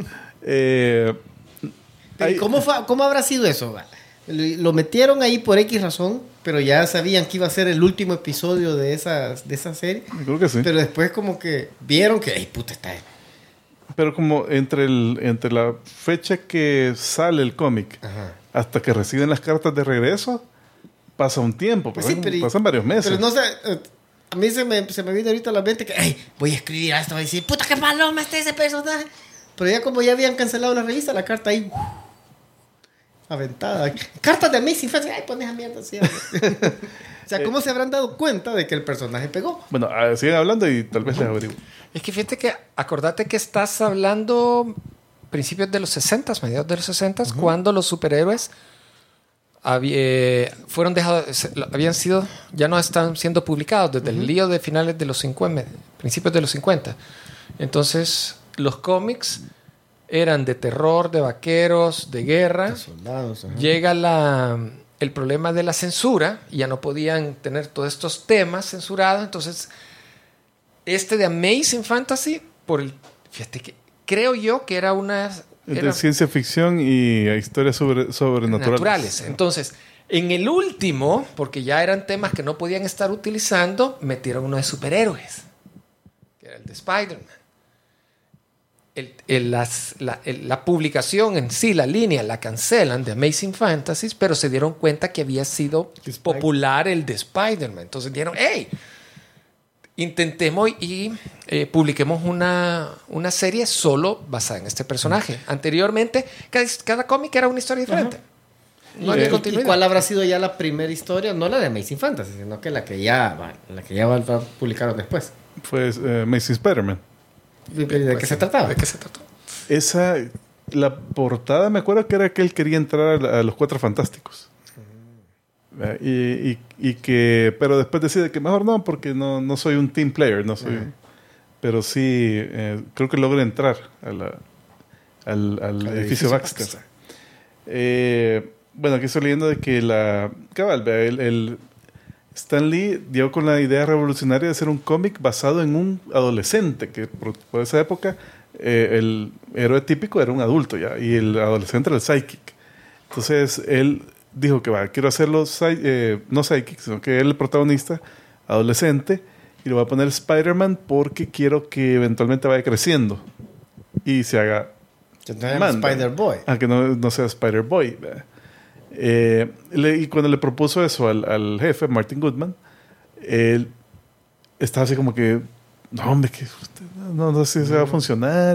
¿Cómo habrá sido eso? Lo metieron ahí por X razón, pero ya sabían que iba a ser el último episodio de esa serie. Creo que sí. Pero después como que vieron que... ¡Ay, puta, está! Pero como entre la fecha que sale el cómic hasta que reciben las cartas de regreso, pasa un tiempo. Pues sí, pasan varios meses. Pero no sé... A mí se me vino ahorita a la mente que voy a escribir a esto, voy a decir, puta, qué paloma está ese personaje. Pero ya como ya habían cancelado la revista, la carta ahí aventada. Cartas de Amazing Fantasy, pones a mierda así. O sea, ¿cómo se habrán dado cuenta de que el personaje pegó? Bueno, sigan hablando y tal vez les averiguo. Es que fíjate que acordate que estás hablando principios de los 60, mediados de los 60, cuando los superhéroes fueron dejados, ya no están siendo publicados desde el lío de finales de los 50, principios de los 50. Entonces, los cómics eran de terror, de vaqueros, de guerra. De soldados. Llega el problema de la censura y ya no podían tener todos estos temas censurados. Entonces, de Amazing Fantasy, fíjate que creo yo que era de ciencia ficción y historias sobrenaturales. Entonces, en el último, porque ya eran temas que no podían estar utilizando, metieron uno de superhéroes, que era el de Spider-Man. La publicación en sí, la línea, la cancelan de Amazing Fantasies, pero se dieron cuenta que había sido popular el de Spider-Man. Entonces dijeron, hey, intentemos y publiquemos una serie solo basada en este personaje. Anteriormente, cada cómic era una historia diferente. No había continuidad. ¿Y cuál habrá sido ya la primera historia? No la de Amazing Fantasy, sino que la que ya publicaron después. Fue Amazing Spider-Man. ¿De qué se trataba? ¿De qué se trató? La portada, me acuerdo que era que él quería entrar a los Cuatro Fantásticos. Pero después decide que mejor no, porque no soy un team player, no soy. Pero sí, creo que logra entrar al edificio Baxter. Bueno, aquí estoy leyendo de que el Stan Lee dio con la idea revolucionaria de hacer un cómic basado en un adolescente, que por esa época el héroe típico era un adulto ya, y el adolescente era el psychic. Entonces él dijo que quiero hacerlo no psychic, sino que él el protagonista adolescente, y lo va a poner Spider-Man porque quiero que eventualmente vaya creciendo y se haga Spider-Boy. Que no sea Spider-Boy. Y cuando le propuso eso al jefe, Martin Goodman, él estaba así como que, no, hombre, que no sé si se va a funcionar.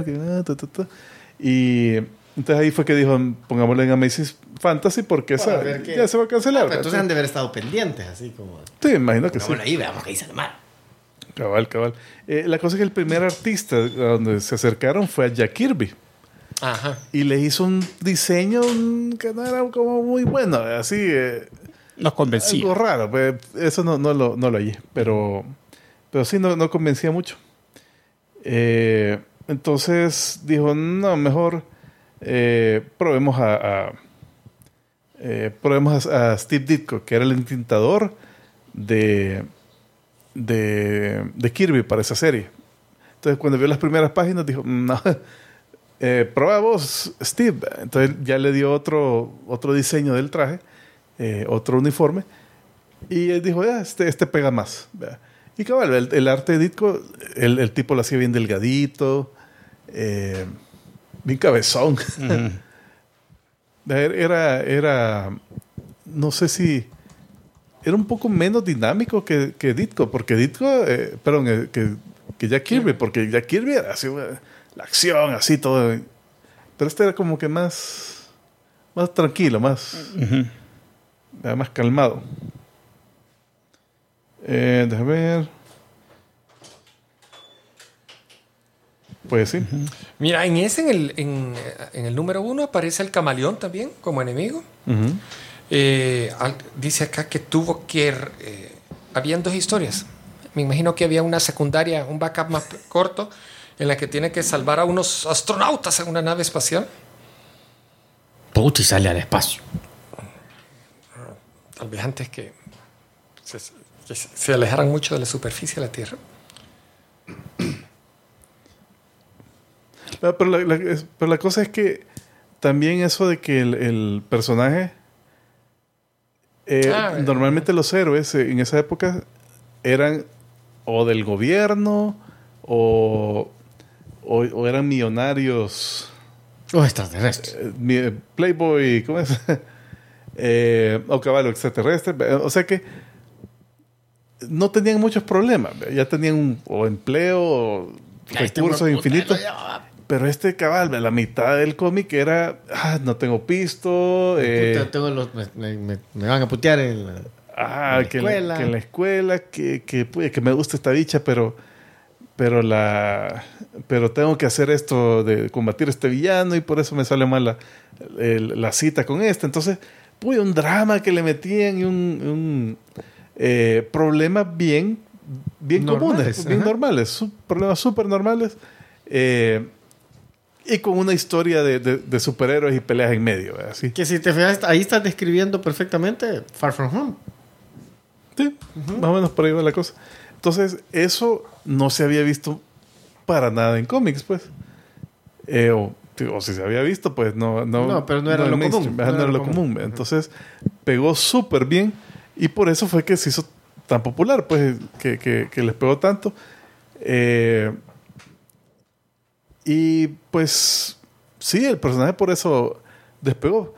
Y entonces ahí fue que dijo, pongámosle en Amazing Fantasy porque ya se va a cancelar. Pero entonces han de haber estado pendientes, así como... Sí, imagino que sí. Ahí veamos que dice mal. Cabal. La cosa es que el primer artista a donde se acercaron fue a Jack Kirby. Ajá. Y le hizo un diseño que no era como muy bueno, así. Nos convencía. Algo raro, pues, eso no lo hallé, pero sí no convencía mucho. Entonces dijo, no, mejor probemos a Steve Ditko, que era el intentador de Kirby para esa serie. Entonces cuando vio las primeras páginas dijo, no, prueba vos, Steve. Entonces ya le dio otro diseño del traje, otro uniforme, y él dijo, este pega más. Y cabal, el arte de Ditko, el tipo lo hacía bien delgadito, bien cabezón. Era no sé si era un poco menos dinámico que Ditko, porque Ditko, que Jack Kirby, porque Jack Kirby era así, la acción, así todo. Pero este era como que más tranquilo, más calmado. Déjame ver. Pues sí. Mira, en el número 1 aparece el camaleón también como enemigo. Dice acá que habían 2 historias. Me imagino que había una secundaria, un backup más corto, en la que tiene que salvar a unos astronautas en una nave espacial. Puta, y sale al espacio. Tal vez antes que se alejaran mucho de la superficie de la Tierra. Pero la cosa es que también eso de que el personaje... normalmente los héroes en esa época eran o del gobierno o eran millonarios O extraterrestres. Playboy, ¿cómo es? O caballo extraterrestre. O sea que no tenían muchos problemas. Ya tenían o empleo o recursos infinitos. Pero este cabal, la mitad del cómic era no tengo pisto. Me van a putear en la escuela. Que en la escuela, que me gusta esta bicha, pero tengo que hacer esto de combatir a este villano y por eso me sale mal la cita con este. Entonces, un drama que le metían y un problemas bien normales, comunes, bien normales, problemas súper normales. Y con una historia de superhéroes y peleas en medio. Así. Que si te fijas, ahí estás describiendo perfectamente Far From Home. Sí, más o menos por ahí va la cosa. Entonces, eso no se había visto para nada en cómics, pues. O si se había visto, pues no. No, pero no era lo común. No era lo común. Entonces, pegó súper bien y por eso fue que se hizo tan popular, pues, que les pegó tanto. Y pues sí, el personaje por eso despegó.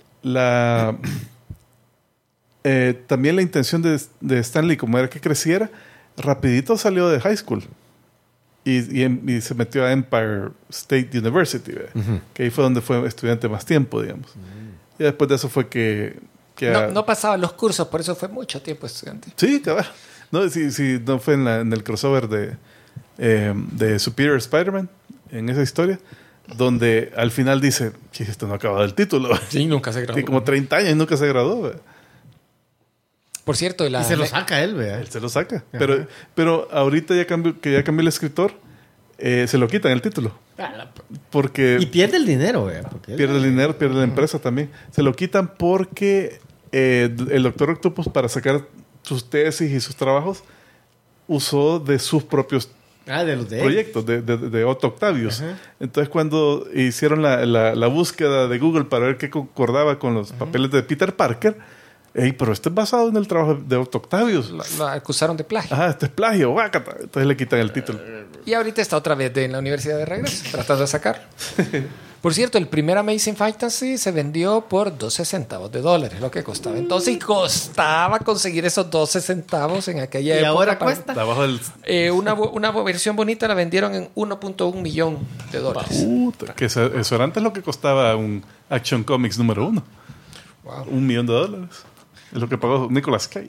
También la intención de Stan Lee, como era que creciera, rapidito salió de high school y se metió a Empire State University, que ahí fue donde fue estudiante más tiempo, digamos. Y después de eso fue que no pasaba los cursos, por eso fue mucho tiempo estudiante. Sí, cabrón. No, sí, no fue en el crossover de Superior Spider-Man, en esa historia, donde al final dice, esto no ha acabado el título. Sí, nunca se graduó. Tiene como 30 años y nunca se graduó. Por cierto, y se lo saca él, ¿verdad? Él se lo saca. Pero ahorita ya cambió el escritor, se lo quitan el título. Porque y pierde el dinero, ¿verdad? Pierde el dinero, pierde la empresa también. Se lo quitan porque el Doctor Octopus, para sacar sus tesis y sus trabajos, usó de sus propios de los de proyectos de Otto Octavius. Entonces, cuando hicieron la búsqueda de Google para ver qué concordaba con los papeles de Peter Parker, pero esto es basado en el trabajo de Otto Octavius. Lo acusaron de plagio. Este es plagio, guácata. Entonces le quitan el título. Y ahorita está otra vez en la universidad de regreso, tratando de sacar. Por cierto, el primer Amazing Fantasy se vendió por 12 centavos de dólares, lo que costaba. Entonces, costaba conseguir esos 12 centavos en aquella época. ¿Y ahora cuesta? Una versión bonita la vendieron en $1.1 millón. Puta, que eso era antes lo que costaba un Action Comics número 1. Wow. $1 millón. Es lo que pagó Nicolas Cage.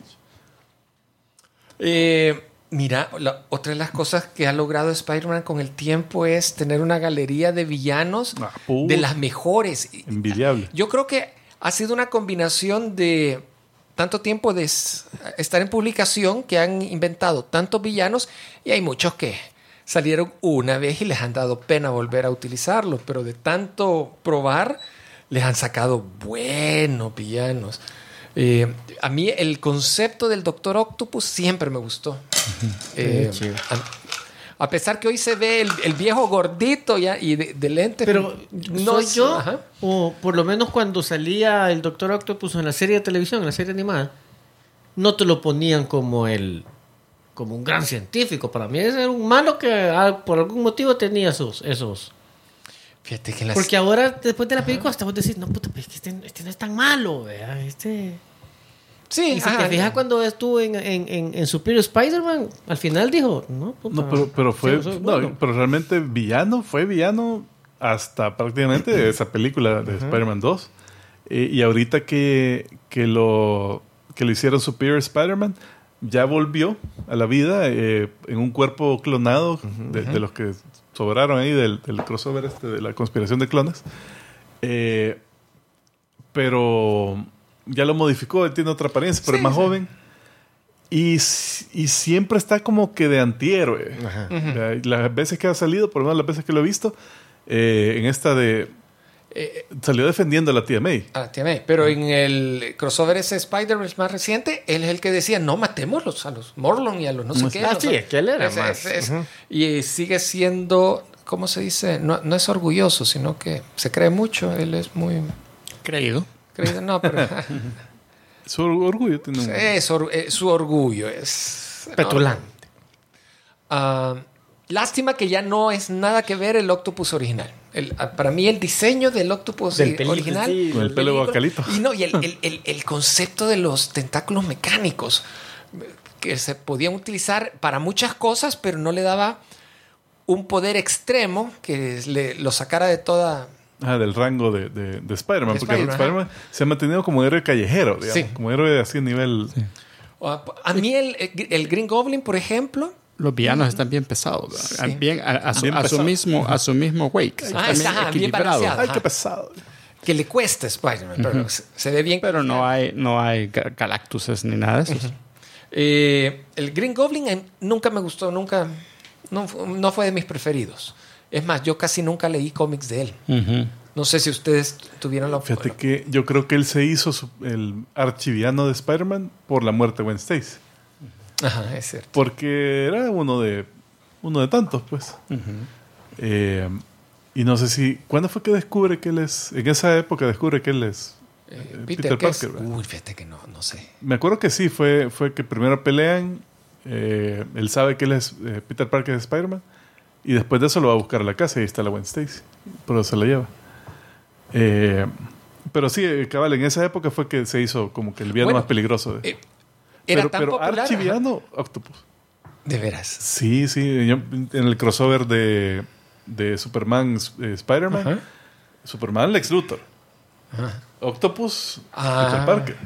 Mira, otra de las cosas que ha logrado Spider-Man con el tiempo es tener una galería de villanos de las mejores. Envidiable. Yo creo que ha sido una combinación de tanto tiempo de estar en publicación que han inventado tantos villanos y hay muchos que salieron una vez y les han dado pena volver a utilizarlos, pero de tanto probar les han sacado buenos villanos. A mí el concepto del Doctor Octopus siempre me gustó. A pesar que hoy se ve el viejo gordito ya y de lente. Pero no yo, o por lo menos cuando salía el Doctor Octopus en la serie de televisión, en la serie animada, no te lo ponían como un gran científico. Para mí era un malo que por algún motivo tenía esos. Fíjate que porque ahora, después de la película, hasta vos decís, no, puta, pues este no es tan malo, ¿verdad? Sí, y si te fijas cuando estuvo en Superior Spider-Man, al final dijo, no, puta, pero realmente fue villano hasta prácticamente esa película de Spider-Man 2. Y ahorita que lo hicieron Superior Spider-Man, ya volvió a la vida en un cuerpo clonado de los que sobraron ahí del crossover de la conspiración de clones. Pero ya lo modificó, él tiene otra apariencia, pero es más joven. Y siempre está como que de antihéroe. Las veces que ha salido, por lo menos las veces que lo he visto, en esta salió defendiendo a la tía May. A la tía May. Pero en el crossover ese Spider-Man más reciente, él es el que decía, no matémoslos a los Morlun y a los no sé qué. Sí, es que él era más. Y sigue siendo, ¿cómo se dice? No es orgulloso, sino que se cree mucho. Él es muy... Creído. No, pero... Su orgullo tiene su orgullo es... Petulante. Lástima que ya no es nada que ver el Octopus original. Para mí el diseño del Octopus original... Sí, con el pelo guacalito. Y el concepto de los tentáculos mecánicos que se podían utilizar para muchas cosas, pero no le daba un poder extremo que lo sacara de toda... del rango de Spider-Man. Porque Spider-Man se ha mantenido como héroe callejero, digamos. Sí. Como héroe así a nivel... Sí. A mí el Green Goblin, por ejemplo... Los villanos están bien pesados. Sí. Bien, a su mismo weight. Está bien balanceado. ¡Ay, qué pesado! Que le cuesta Spider-Man, pero se ve bien. Pero no hay Galactuses ni nada de eso. El Green Goblin nunca me gustó, no fue de mis preferidos. Es más, yo casi nunca leí cómics de él. No sé si ustedes tuvieron la Fíjate que yo creo que él se hizo el archiviano de Spider-Man por la muerte de Gwen Stacy. Ajá, es cierto. Porque era uno de tantos, pues. Y no sé si... ¿Cuándo fue que descubre que él es... En esa época descubre que él es Peter Parker, ¿verdad? Uy, fíjate que no sé. Me acuerdo que sí, fue que primero pelean, él sabe que él es Peter Parker de Spider-Man, y después de eso lo va a buscar a la casa y ahí está la Gwen Stacy. Pero se la lleva. Pero sí, cabal, en esa época fue que se hizo como que el villano más peligroso. Era tan pero popular. archiviano, Octopus. De veras. Sí. En el crossover de Superman, Spider-Man, Superman, Lex Luthor. Octopus, Peter Parker.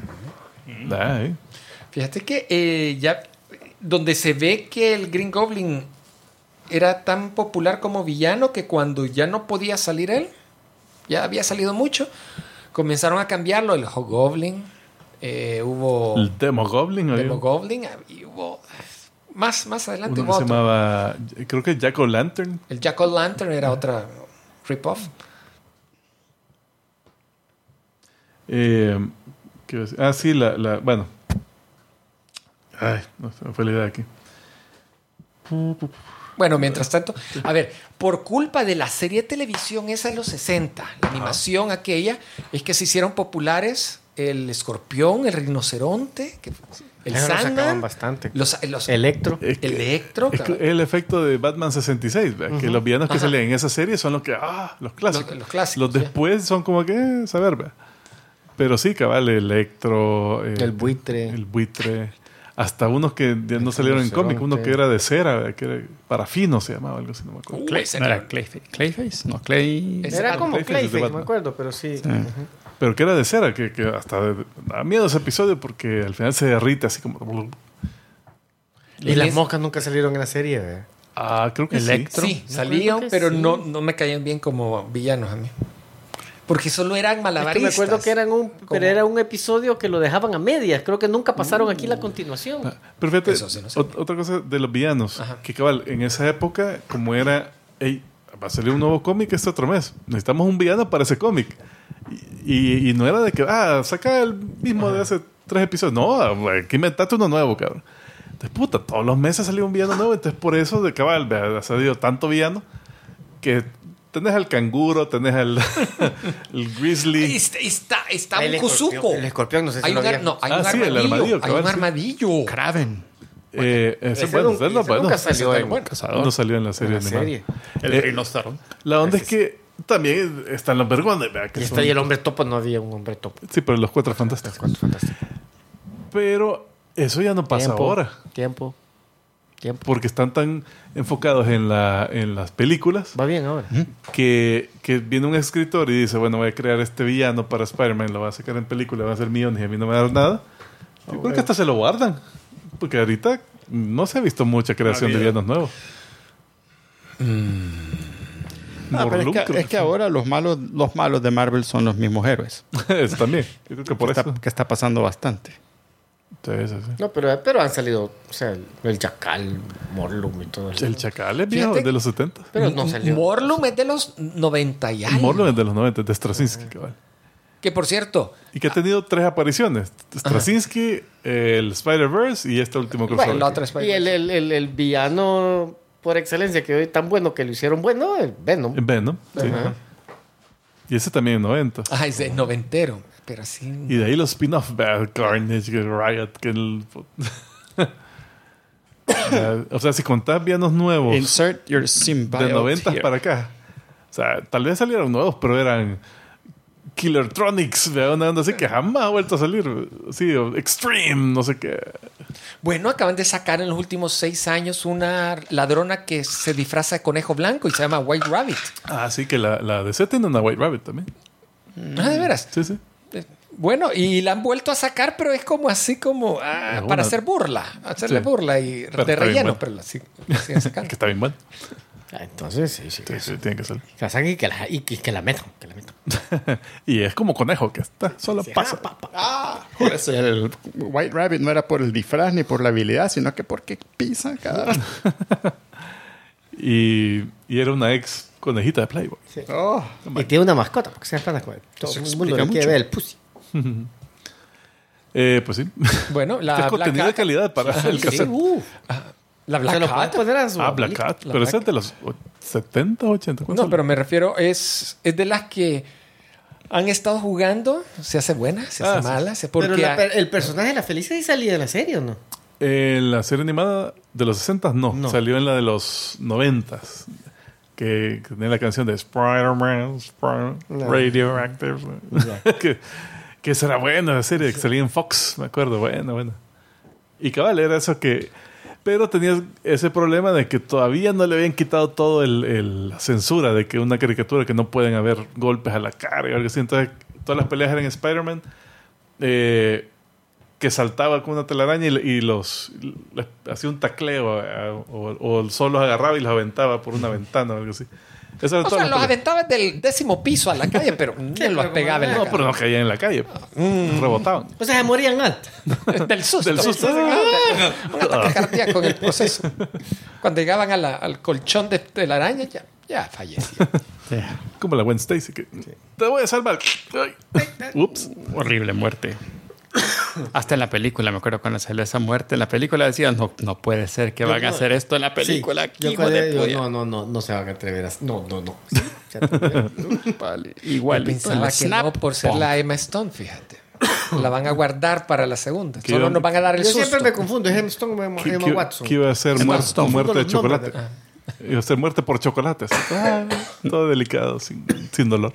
Fíjate que ya donde se ve que el Green Goblin era tan popular como villano que cuando ya no podía salir él, ya había salido mucho, comenzaron a cambiarlo. El Hobgoblin, hubo... El Demogoblin. Demogoblin, y hubo... Más adelante uno que se llamaba, creo que Jack-O-Lantern. El Jack-O-Lantern era otra rip-off. Sí, bueno. Ay, no se me fue la idea aquí. Bueno, mientras tanto, a ver, por culpa de la serie de televisión esa de los 60, la animación aquella, es que se hicieron populares el escorpión, el rinoceronte, el Sandman, bastante. Los Electro. Electro. Es el efecto de Batman 66, que los villanos que salen en esa serie son los que, los clásicos. Los clásicos. Los después son como que, saber, ¿verdad? Pero sí, cabal, Electro. El buitre. El buitre. Hasta unos que no salieron en cómic, uno que era de cera, que era parafino, se llamaba, algo así, no me acuerdo. ¿No era Clayface? No, Clay... Era como Clayface, de me acuerdo, pero sí. Pero que era de cera, que hasta da miedo ese episodio porque al final se derrite así como... Y las moscas nunca salieron en la serie, ¿verdad? Creo que Electro. Sí, salían, pero sí. No me caían bien como villanos a mí. Porque solo eran malabaristas. Es que me acuerdo que pero era un episodio que lo dejaban a medias. Creo que nunca pasaron aquí la continuación. Pero fíjate, Eso sí, no sé. otra cosa de los villanos, que cabal, en esa época, como era, va a salir un nuevo cómic este otro mes. Necesitamos un villano para ese cómic. Y no era de que, saca el mismo de hace 3 episodios. No, aquí inventaste uno nuevo, cabrón. Entonces, todos los meses salía un villano nuevo. Entonces, por eso, de cabal, ha salido tanto villano que tenés al canguro, tenés al el grizzly. Está un Kuzuko. El escorpión, no sé si hay lo un el armadillo. Hay un armadillo. Kraven. Nunca salió en no salió en la serie. El rinoceronte. La onda es que también están los vergones. Y el hombre topo, no había un hombre topo. Sí, pero los 4 fantásticos. Pero eso ya no pasa ahora. Tiempo. Porque están tan enfocados en las películas. Va bien ahora. Que viene un escritor y dice, bueno, voy a crear este villano para Spider-Man, lo voy a sacar en película, va a ser millones y a mí no me va a dar nada. Yo creo que hasta se lo guardan. Porque ahorita no se ha visto mucha creación de villanos nuevos. Pero es que ahora los malos de Marvel son los mismos héroes. Eso también. Yo creo que por eso. Que está pasando bastante. Sí. No, pero han salido, o sea, el Chacal, Morlum y todo eso. El Chacal es viejo, Fíjate- de los 70. Pero no salió. Morlum es de los 90 y algo. Morlun es de los 90, de Straczynski, cabal. Que por cierto, Y que ha tenido 3 apariciones. Straczynski, el Spider-Verse y este último crossover. bueno, la otra es Y el villano por excelencia que hoy tan bueno que lo hicieron bueno, el Venom. Venom, sí. Ajá. Y ese también en 90. Ah, es de noventero. Pero así. Y de ahí los spin-off, Carnage, Riot, que o sea, si contás villanos nuevos Insert your symbiote de 90 here. para acá. O sea, tal vez salieron nuevos, pero eran Killertronics, una onda así que jamás ha vuelto a salir. Sí, o Extreme, no sé qué. Bueno, acaban de sacar en los últimos 6 años una ladrona que se disfraza de conejo blanco y se llama White Rabbit. Ah, sí, que la DC tiene una White Rabbit también. Ah, de veras. Sí, sí. Bueno, y la han vuelto a sacar, pero es como así como para Una- hacer burla. Hacerle Sí. burla y Pero de está bien relleno, bueno. pero la siguen sacando. Que está bien bueno. Entonces, sí. Sí, sí, tiene que ser. Que la saquen y que la metan. Que la metan. Y es como conejo, que está, solo pasa. Por eso el White Rabbit no era por el disfraz ni por la habilidad, sino que porque pisa cada rato. Y era una ex conejita de Playboy. Oh, Y tiene una mascota, porque se plana con él. Todo Eso el mundo explica le quiere mucho. ver el pussy. Pues sí. Bueno, Este la es Black contenido de Cat. calidad para el Sí, cassette. La Se Black lo puedes Cat. poner a su Black abuelita. Cat. La Pero Black ese es de los 70, 80. ¿cuánto No, pero me refiero, es de las que han estado jugando. Se hace buena, se hace sí. mala. Pero Porque el personaje de la Felicia sí salía de la serie, ¿o no? La serie animada de los 60 no. No. Salió en la de los 90 que tenía la canción de Spider-Man, Radioactive. que esa era buena la serie, que salía en Fox, me acuerdo. Buena. Y cabal, era eso que... Pero tenías ese problema de que todavía no le habían quitado todo la censura de que una caricatura que no pueden haber golpes a la cara y algo así. Entonces, todas las peleas eran Spider-Man que saltaba con una telaraña y les hacía un tacleo o solo los agarraba y los aventaba por una ventana o algo así. Eso era o todas sea, las los peleas. aventaba del 10º piso a la calle, pero no los pegaba en la No, cara. pero no caían en la calle. Rebotaban. O sea, se morían antes. Del susto. Del susto. Un ataque cardíaco en el proceso. Cuando llegaban al colchón de la araña, ya fallecía. Como la Gwen Stacy. Que, te voy a salvar. Ay. Ups. horrible muerte. Hasta en la película, me acuerdo cuando salió esa muerte. En la película decían, no puede ser que van a hacer esto en la película. Sí, yo hijo de digo, puya. no se van a atrever a... No. Sí, se atreven. Vale, igual. Pensaba que no por ser la Emma Stone, fíjate. La van a guardar para la segunda. Que Solo yo- nos van a dar el Yo susto. siempre me confundo. Es Emma Stone o Emma Watson. Que iba a ser Emma muerte, Stone. muerte de Confundo los chocolate. nombres. Iba a ser muerte por chocolate. así. Todo delicado, sin dolor.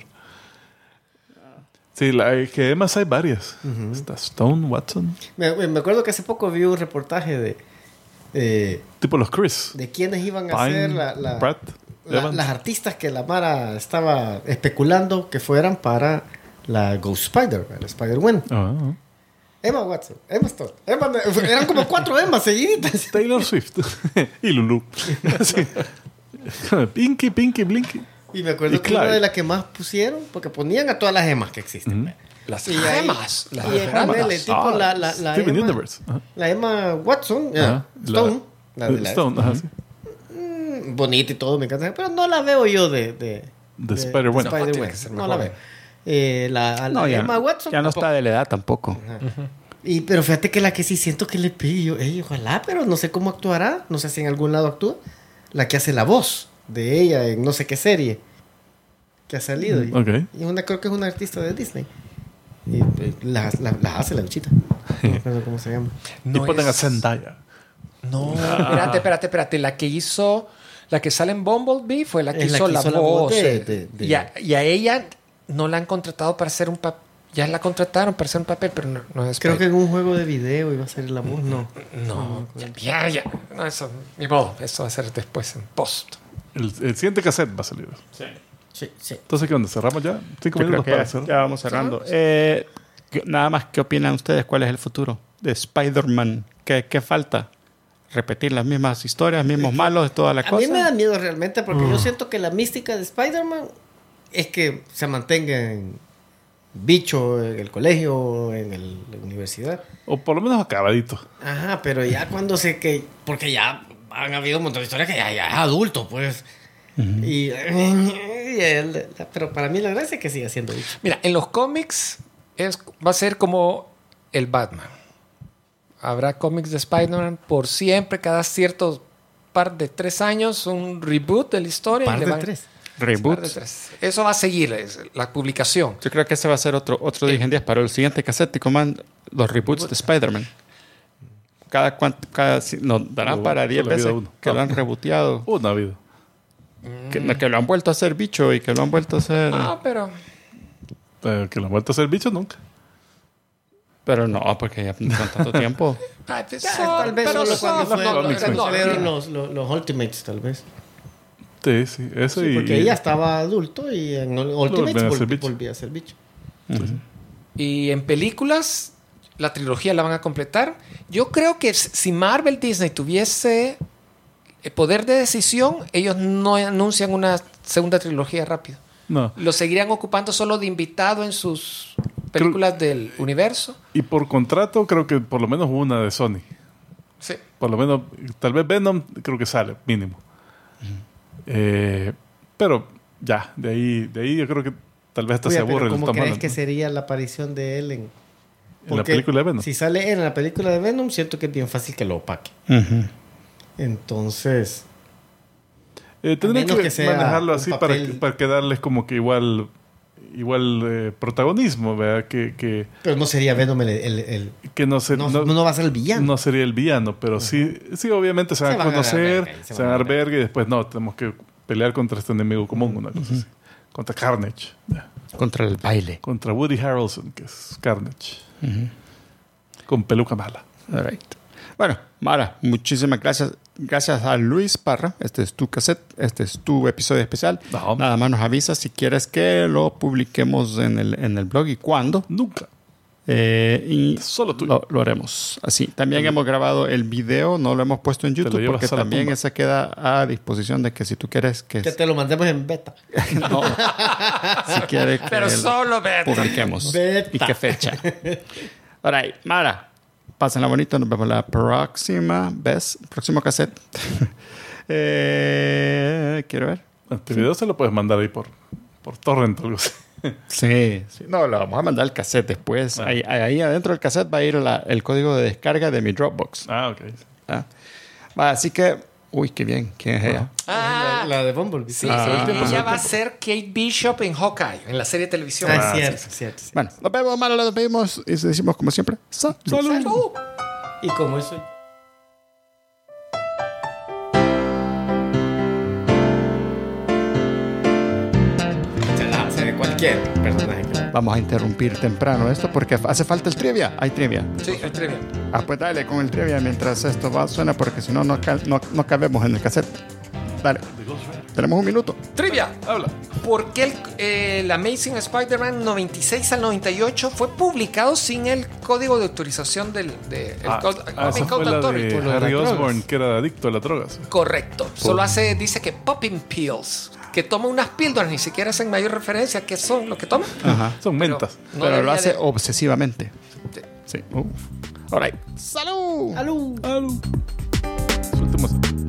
Sí, que Emma hay varias. Está Stone, Watson. Me acuerdo que hace poco vi un reportaje Tipo los Chris. de quiénes iban a Pine, ser Pratt, Evans. las artistas que la Mara estaba especulando que fueran para la Ghost Spider, la Spider-Gwen. Ah, Emma Watson, Emma Stone. Eran como 4 Emmas seguiditas. Taylor Swift. Y Lulu. Sí. Pinky, Blinky. Y me acuerdo Y que una Clyde. de las que más pusieron, porque ponían a todas las Emmas que existen. Las Y ahí- gemas. Las y gemas. ponele, tipo la Steven Emma, Universe. Ajá. la Emma Watson, Ajá. Stone, la de la- Stone, ajá, sí. bonita y todo, me encanta, pero no la veo yo de Spider-Gwen. de No, tiene Spider-Gwen. que ser No más la joven. veo. La Emma Watson. ya no está de la edad tampoco. Pero fíjate que la que sí siento que le pide yo, ojalá, pero no sé cómo actuará, no sé si en algún lado actúa, la que hace la voz de ella en no sé qué serie que ha salido. Ok. Y creo que es una artista de Disney. Y las hace la bichita. No me acuerdo cómo se llama. Y No ponen a es- Zendaya. No, espérate. La que sale en Bumblebee fue la que Es la hizo que la hizo la voz voz. de- Y a ella no la han contratado para hacer un papel. Ya la contrataron para hacer un papel, pero no es Creo que Spider- en un juego de video iba a ser la voz, no. No, ya. No, eso, ni modo. Eso va a ser después en post. El siguiente cassette va a salir. Sí. Entonces, ¿qué onda? ¿Cerramos ya? 5 Yo creo minutos que para ya, cerrar. ya vamos cerrando. Nada más, ¿qué opinan ustedes? ¿Cuál es el futuro de Spider-Man? ¿Qué falta? Repetir las mismas historias, mismos malos, toda la cosa. A mí me da miedo realmente porque yo siento que la mística de Spider-Man es que se mantenga en bicho, en el colegio, en la universidad. O por lo menos acabadito. Ajá, pero ya cuando porque ya han habido un montón de historias que ya es adulto, pues. Pero para mí la gracia es que siga siendo bicho. Mira, en los cómics va a ser como el Batman. Habrá cómics de Spider-Man por siempre, cada cierto par de 3 años, un reboot de la historia. Par de 3. Reboot. Eso va a seguir la publicación. Yo creo que ese va a ser otro día en 10 para el siguiente cassette, Command, los reboots de Spider-Man. Nos darán para 10 veces que lo han rebooteado. Una vida. Que lo han vuelto a hacer bicho y que lo han vuelto a hacer... Pero Que lo han vuelto a hacer bicho nunca. Pero no, porque ya con tanto tiempo. Tal vez pero solo cuando salieron no. los Ultimates, tal vez. Sí, eso Sí, y... porque ella estaba adulto y en Ultimates volvían a ser bicho. volvía a ser bicho. Y en películas, la trilogía la van a completar. Yo creo que si Marvel Disney tuviese el poder de decisión, ellos no anuncian una segunda trilogía rápido. No. Lo seguirían ocupando solo de invitado en sus películas del universo. Y por contrato creo que por lo menos una de Sony. Sí. Por lo menos, tal vez Venom creo que sale, mínimo. Pero ya, de ahí yo creo que tal vez hasta se aburre. ¿Cómo crees que sería la aparición de él en la película de Venom? Si sale él en la película de Venom, siento que es bien fácil que lo opaque. Entonces... tendría menos que que sea manejarlo un así papel- para que darles como que igual protagonismo, ¿verdad? Pero no sería Venom Que no, no va a ser el villano. no sería el villano, pero sí obviamente se van a conocer, se van a dar verga y después no, tenemos que pelear contra este enemigo común, una cosa así. Contra Carnage. Contra el baile. Contra Woody Harrelson, que es Carnage. Con peluca mala. All right. Bueno, Mara, muchísimas gracias. Gracias a Luis Parra. Este es tu cassette. Este es tu episodio especial. No. Nada más nos avisas si quieres que lo publiquemos en el blog y cuándo. Nunca. Y Solo tú. lo haremos así. También hemos grabado el video. No lo hemos puesto en lo YouTube llevas porque a la también tumba. esa queda a disposición de que si tú quieres que... Que te lo mandemos en beta. No. Si quieres que Pero lo solo beta. publiquemos. Beta. ¿Y qué fecha? All right, Mara. Pásenla bonito. Nos vemos la próxima vez. Próximo cassette. Quiero ver. Este video se lo puedes mandar ahí por torrent o algo así. Sí. No, lo vamos a mandar al cassette después. Ahí adentro del cassette va a ir el código de descarga de mi Dropbox. Ok. Va, así que... Uy, qué bien. ¿Quién es ella? La de Bumblebee. Sí, tiempo. ella va a ser Kate Bishop en Hawkeye, en la serie de televisión. Cierto. Bueno, nos vemos, Mara. Nos vemos y decimos como siempre. ¡Salud! Y como eso... Se ve cualquier personaje. Vamos a interrumpir temprano esto porque hace falta el trivia. Hay trivia. Sí, el trivia. Pues dale con el trivia mientras esto suena porque si no, no cabemos en el cassette. Dale. Tenemos un minuto. Trivia. Habla. ¿Por qué el Amazing Spider-Man 96 al 98 fue publicado sin el código de autorización del Esa fue Code la Authority? de Harry Osborn, que era adicto a las drogas. Correcto. Solo dice que popping pills, que toma unas píldoras, ni siquiera hacen mayor referencia a qué son lo que toma. Ajá. Son mentas. No Pero lo debería hace de- obsesivamente. Sí. Sí. All right. ¡Salud! ¡Alú! Sueltemos.